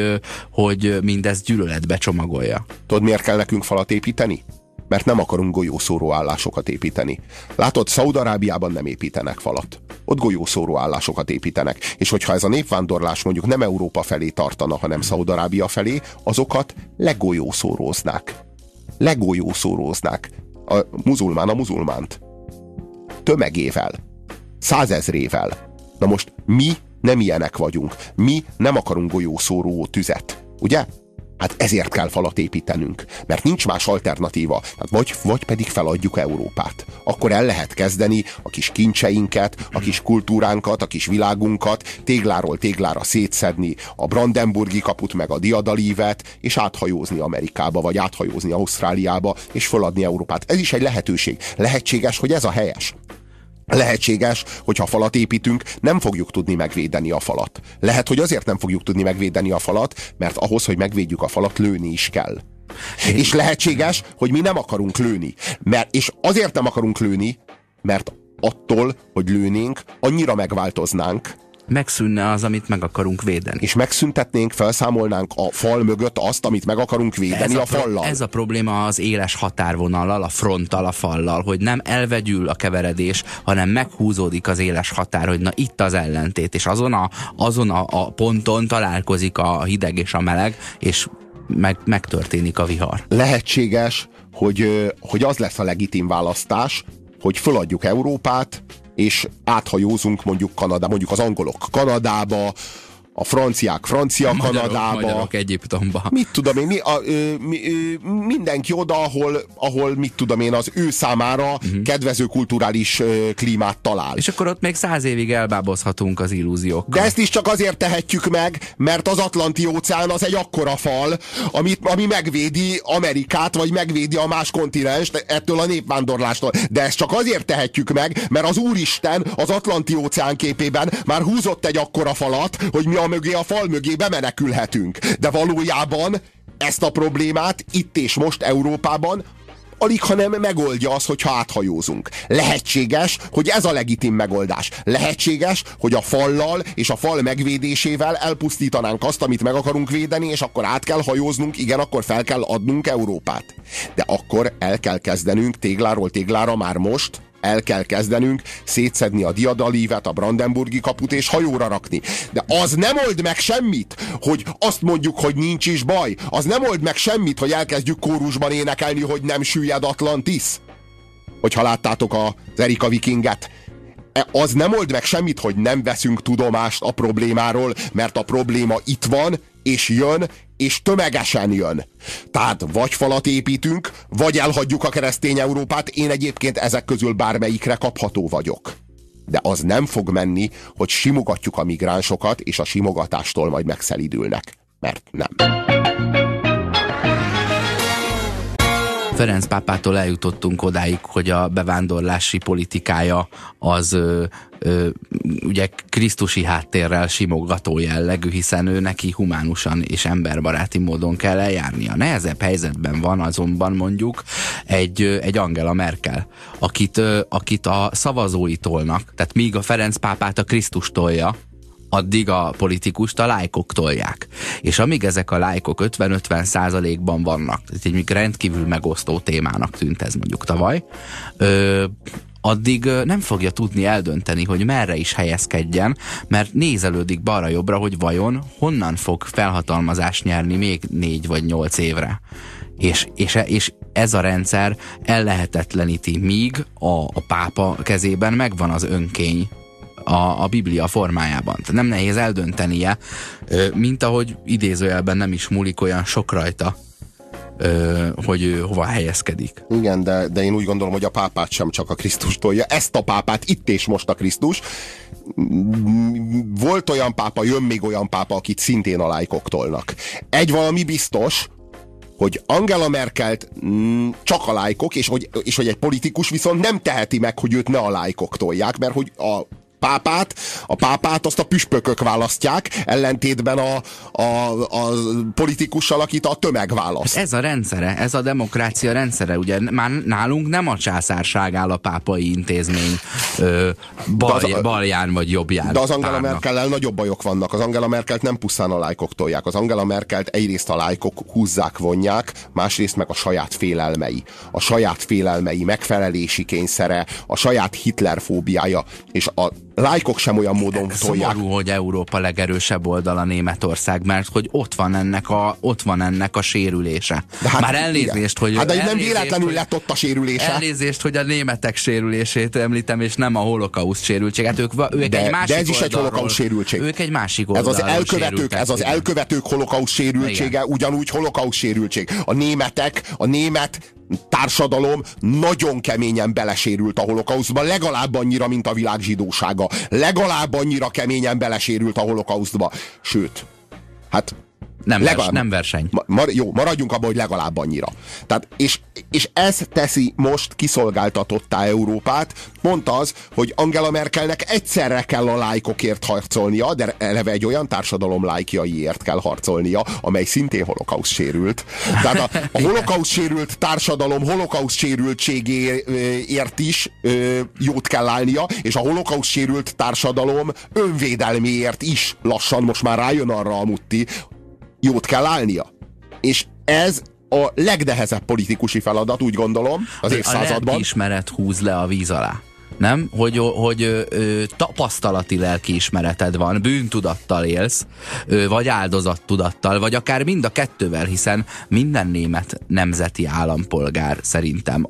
hogy mindezt gyűlöletbe csomagolja. Tudod, miért kell nekünk falat építeni? Mert nem akarunk golyószóró állásokat építeni. Látod, Szaúd-Arábiában nem építenek falat. Ott golyószóró állásokat építenek. És hogyha ez a népvándorlás mondjuk nem Európa felé tartana, hanem Szaúd-Arábia felé, azokat legolyószóróznák. Legolyószóróznák. A muzulmánt. Tömegével. 100 000-ével. Na most mi nem ilyenek vagyunk. Mi nem akarunk golyószóró tüzet. Ugye? Hát ezért kell falat építenünk, mert nincs más alternatíva. Hát vagy pedig feladjuk Európát. Akkor el lehet kezdeni a kis kincseinket, a kis kultúránkat, a kis világunkat tégláról téglára szétszedni, a Brandenburgi kaput meg a diadalívet, és áthajózni Amerikába, vagy áthajózni Ausztráliába, és feladni Európát. Ez is egy lehetőség. Lehetséges, hogy ez a helyes. Lehetséges, hogy ha falat építünk, nem fogjuk tudni megvédeni a falat. Lehet, hogy azért nem fogjuk tudni megvédeni a falat, mert ahhoz, hogy megvédjük a falat, lőni is kell. És lehetséges, hogy mi nem akarunk lőni. És azért nem akarunk lőni, mert attól, hogy lőnénk, annyira megváltoznánk, megszűnne az, amit meg akarunk védeni. És megszüntetnénk, felszámolnánk a fal mögött azt, amit meg akarunk védeni a fallal. Ez a probléma az éles határvonallal, a fronttal, a fallal, hogy nem elvegyül a keveredés, hanem meghúzódik az éles határ, hogy na itt az ellentét, és azon a ponton találkozik a hideg és a meleg, és megtörténik a vihar. Lehetséges, hogy az lesz a legitim választás, hogy föladjuk Európát, és áthajózunk mondjuk az angolok Kanadába, a franciák Kanadába. Magyarok Egyiptomba. Mit tudom én, mindenki oda, ahol mit tudom én, az ő számára kedvező kulturális klímát talál. És akkor ott még 100 évig elbábozhatunk az illúziókkal. De ezt is csak azért tehetjük meg, mert az Atlanti-óceán az egy akkora fal, ami megvédi Amerikát, vagy megvédi a más kontinenst ettől a népvándorlástól. De ezt csak azért tehetjük meg, mert az Úristen az Atlanti-óceán képében már húzott egy akkora falat, hogy mi a fal mögé bemenekülhetünk. De valójában ezt a problémát itt és most Európában alig, hanem megoldja az, hogyha áthajózunk. Lehetséges, hogy ez a legitim megoldás. Lehetséges, hogy a fallal és a fal megvédésével elpusztítanánk azt, amit meg akarunk védeni, és akkor át kell hajóznunk, igen, akkor fel kell adnunk Európát. De akkor el kell kezdenünk tégláról téglára már most, el kell kezdenünk szétszedni a diadalívet, a Brandenburgi kaput és hajóra rakni. De az nem old meg semmit, hogy azt mondjuk, hogy nincs is baj. Az nem old meg semmit, hogy elkezdjük kórusban énekelni, hogy nem süllyed Atlantis. Hogyha láttátok az Erika Vikinget. Az nem old meg semmit, hogy nem veszünk tudomást a problémáról, mert a probléma itt van, és jön, és tömegesen jön. Tehát vagy falat építünk, vagy elhagyjuk a keresztény Európát. Én egyébként ezek közül bármelyikre kapható vagyok. De az nem fog menni, hogy simogatjuk a migránsokat, és a simogatástól majd megszelidülnek. Mert nem. Ferenc pápától eljutottunk odáig, hogy a bevándorlási politikája az ugye krisztusi háttérrel simogató jellegű, hiszen ő neki humánusan és emberbaráti módon kell eljárnia. Nehezebb helyzetben van azonban mondjuk egy Angela Merkel, akit a szavazói tolnak, tehát míg a Ferenc pápát a Krisztus tolja, addig a politikust a lájkok tolják. És amíg ezek a lájkok 50-50%-ban vannak, tehát egy rendkívül megosztó témának tűnt ez mondjuk tavaly, addig nem fogja tudni eldönteni, hogy merre is helyezkedjen, mert nézelődik balra-jobbra, hogy vajon honnan fog felhatalmazást nyerni még 4 vagy 8 évre. És ez a rendszer ellehetetleníti, míg a pápa kezében megvan az önkény a Biblia formájában. Tehát nem nehéz eldöntenie, mint ahogy idézőjelben nem is múlik olyan sok rajta, hogy ő hova helyezkedik. Igen, de én úgy gondolom, hogy a pápát sem csak a Krisztus tolja. Ezt a pápát itt és most a Krisztus. Volt olyan pápa, jön még olyan pápa, akit szintén a lájkok tolnak. Egy valami biztos, hogy Angela Merkelt csak a lájkok, és hogy egy politikus viszont nem teheti meg, hogy őt ne a lájkok tolják, mert hogy a pápát azt a püspökök választják, ellentétben a politikussal, akit a tömeg választ. Ez a rendszere, ez a demokrácia rendszere, ugye már nálunk nem a császárság áll a pápai intézmény balján vagy jobbján. De az Angela Merkellel nagyobb bajok vannak. Az Angela Merkelt nem pusztán a lájkok tolják. Az Angela Merkelt egyrészt a lájkok húzzák, vonják, másrészt meg a saját félelmei. A saját félelmei, megfelelési kényszere, a saját Hitlerfóbiája, és a lájkok sem olyan módon tolják. Szomorú, hogy Európa legerősebb oldala Németország, mert hogy ott van ennek a sérülése. Hát, már elnézést, hogy... Hát de nem véletlenül lett ott a sérülése. Elnézést, hogy a németek sérülését említem, és nem a holokauszt sérültséget. Ők egy másik de ez is egy holokauszt sérültség. Ők egy másik oldalról ez az elkövetők holokauszt sérültsége, igen. Ugyanúgy holokauszt sérültség. A német társadalom nagyon keményen belesérült a holokausztba, legalább annyira, mint a világ zsidósága. Legalább annyira keményen belesérült a holokausztba. Sőt, hát nem verseny. Jó, maradjunk abban, hogy legalább annyira. Tehát, és ez teszi most kiszolgáltatottá Európát, pont az, hogy Angela Merkelnek egyszerre kell a lájkokért harcolnia, de eleve egy olyan társadalom lájkjaiért kell harcolnia, amely szintén holokauszt sérült. Tehát a holokauszt sérült társadalom holokauszt sérültségéért is jót kell állnia, és a holokauszt sérült társadalom önvédelméért is lassan most már rájön arra a mutti, jót kell állnia. És ez a legnehezebb politikusi feladat, úgy gondolom, az évszázadban. A lelkiismeret húz le a víz alá. Nem? Hogy tapasztalati lelkiismereted van, bűntudattal élsz, vagy áldozattudattal, vagy akár mind a kettővel, hiszen minden német nemzeti állampolgár szerintem,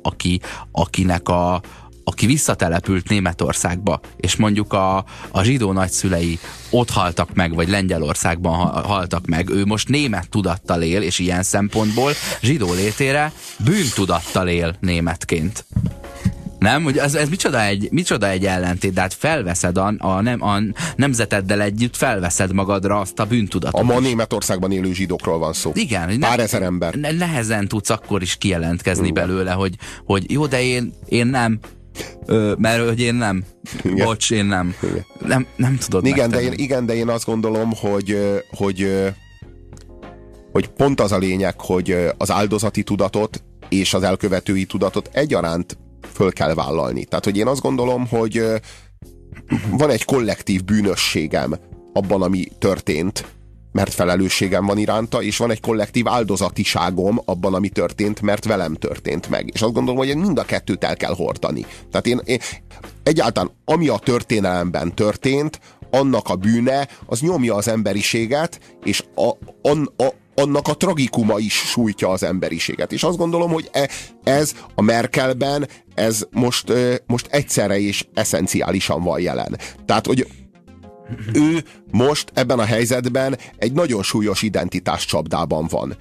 aki visszatelepült Németországba, és mondjuk a zsidó nagyszülei ott haltak meg, vagy Lengyelországban haltak meg, ő most német tudattal él, és ilyen szempontból zsidó létére bűntudattal él németként. Nem? Hogy ez micsoda egy ellentét, de hát felveszed a nemzeteddel együtt, felveszed magadra azt a bűntudatot. A ma Németországban élő zsidókról van szó. Igen. Pár ezer ember. Nehezen tudsz akkor is kijelentkezni belőle, hogy jó, de én nem. Mert hogy én nem. Igen. Bocs, én nem. Nem tudod de én azt gondolom, hogy pont az a lényeg, hogy az áldozati tudatot és az elkövetői tudatot egyaránt föl kell vállalni. Tehát, hogy én azt gondolom, hogy van egy kollektív bűnösségem abban, ami történt, mert felelősségem van iránta, és van egy kollektív áldozatiságom abban, ami történt, mert velem történt meg. És azt gondolom, hogy mind a kettőt el kell hordani. Tehát én egyáltalán, ami a történelemben történt, annak a bűne, az nyomja az emberiséget, és annak a tragikuma is sújtja az emberiséget. És azt gondolom, hogy ez a Merkelben, ez most egyszerre és eszenciálisan van jelen. Tehát, hogy ő most ebben a helyzetben egy nagyon súlyos identitáscsapdában van.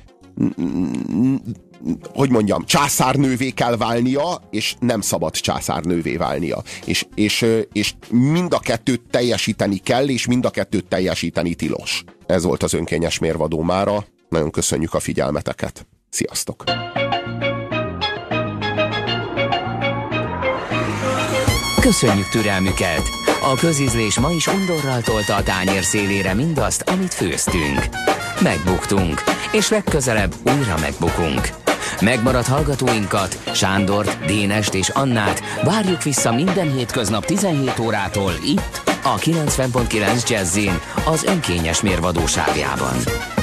Hogy mondjam, császárnővé kell válnia, és nem szabad császárnővé válnia. És mind a kettőt teljesíteni kell, és mind a kettőt teljesíteni tilos. Ez volt az önkényes mérvadó mára. Nagyon köszönjük a figyelmeteket. Sziasztok! Köszönjük türelmüket! A közízlés ma is undorral tolta a tányér szélére mindazt, amit főztünk. Megbuktunk, és legközelebb újra megbukunk. Megmaradt hallgatóinkat, Sándort, Dénest és Annát várjuk vissza minden hétköznap 17 órától itt, a 90.9 Jazzin, az önkényes mérvadósávjában.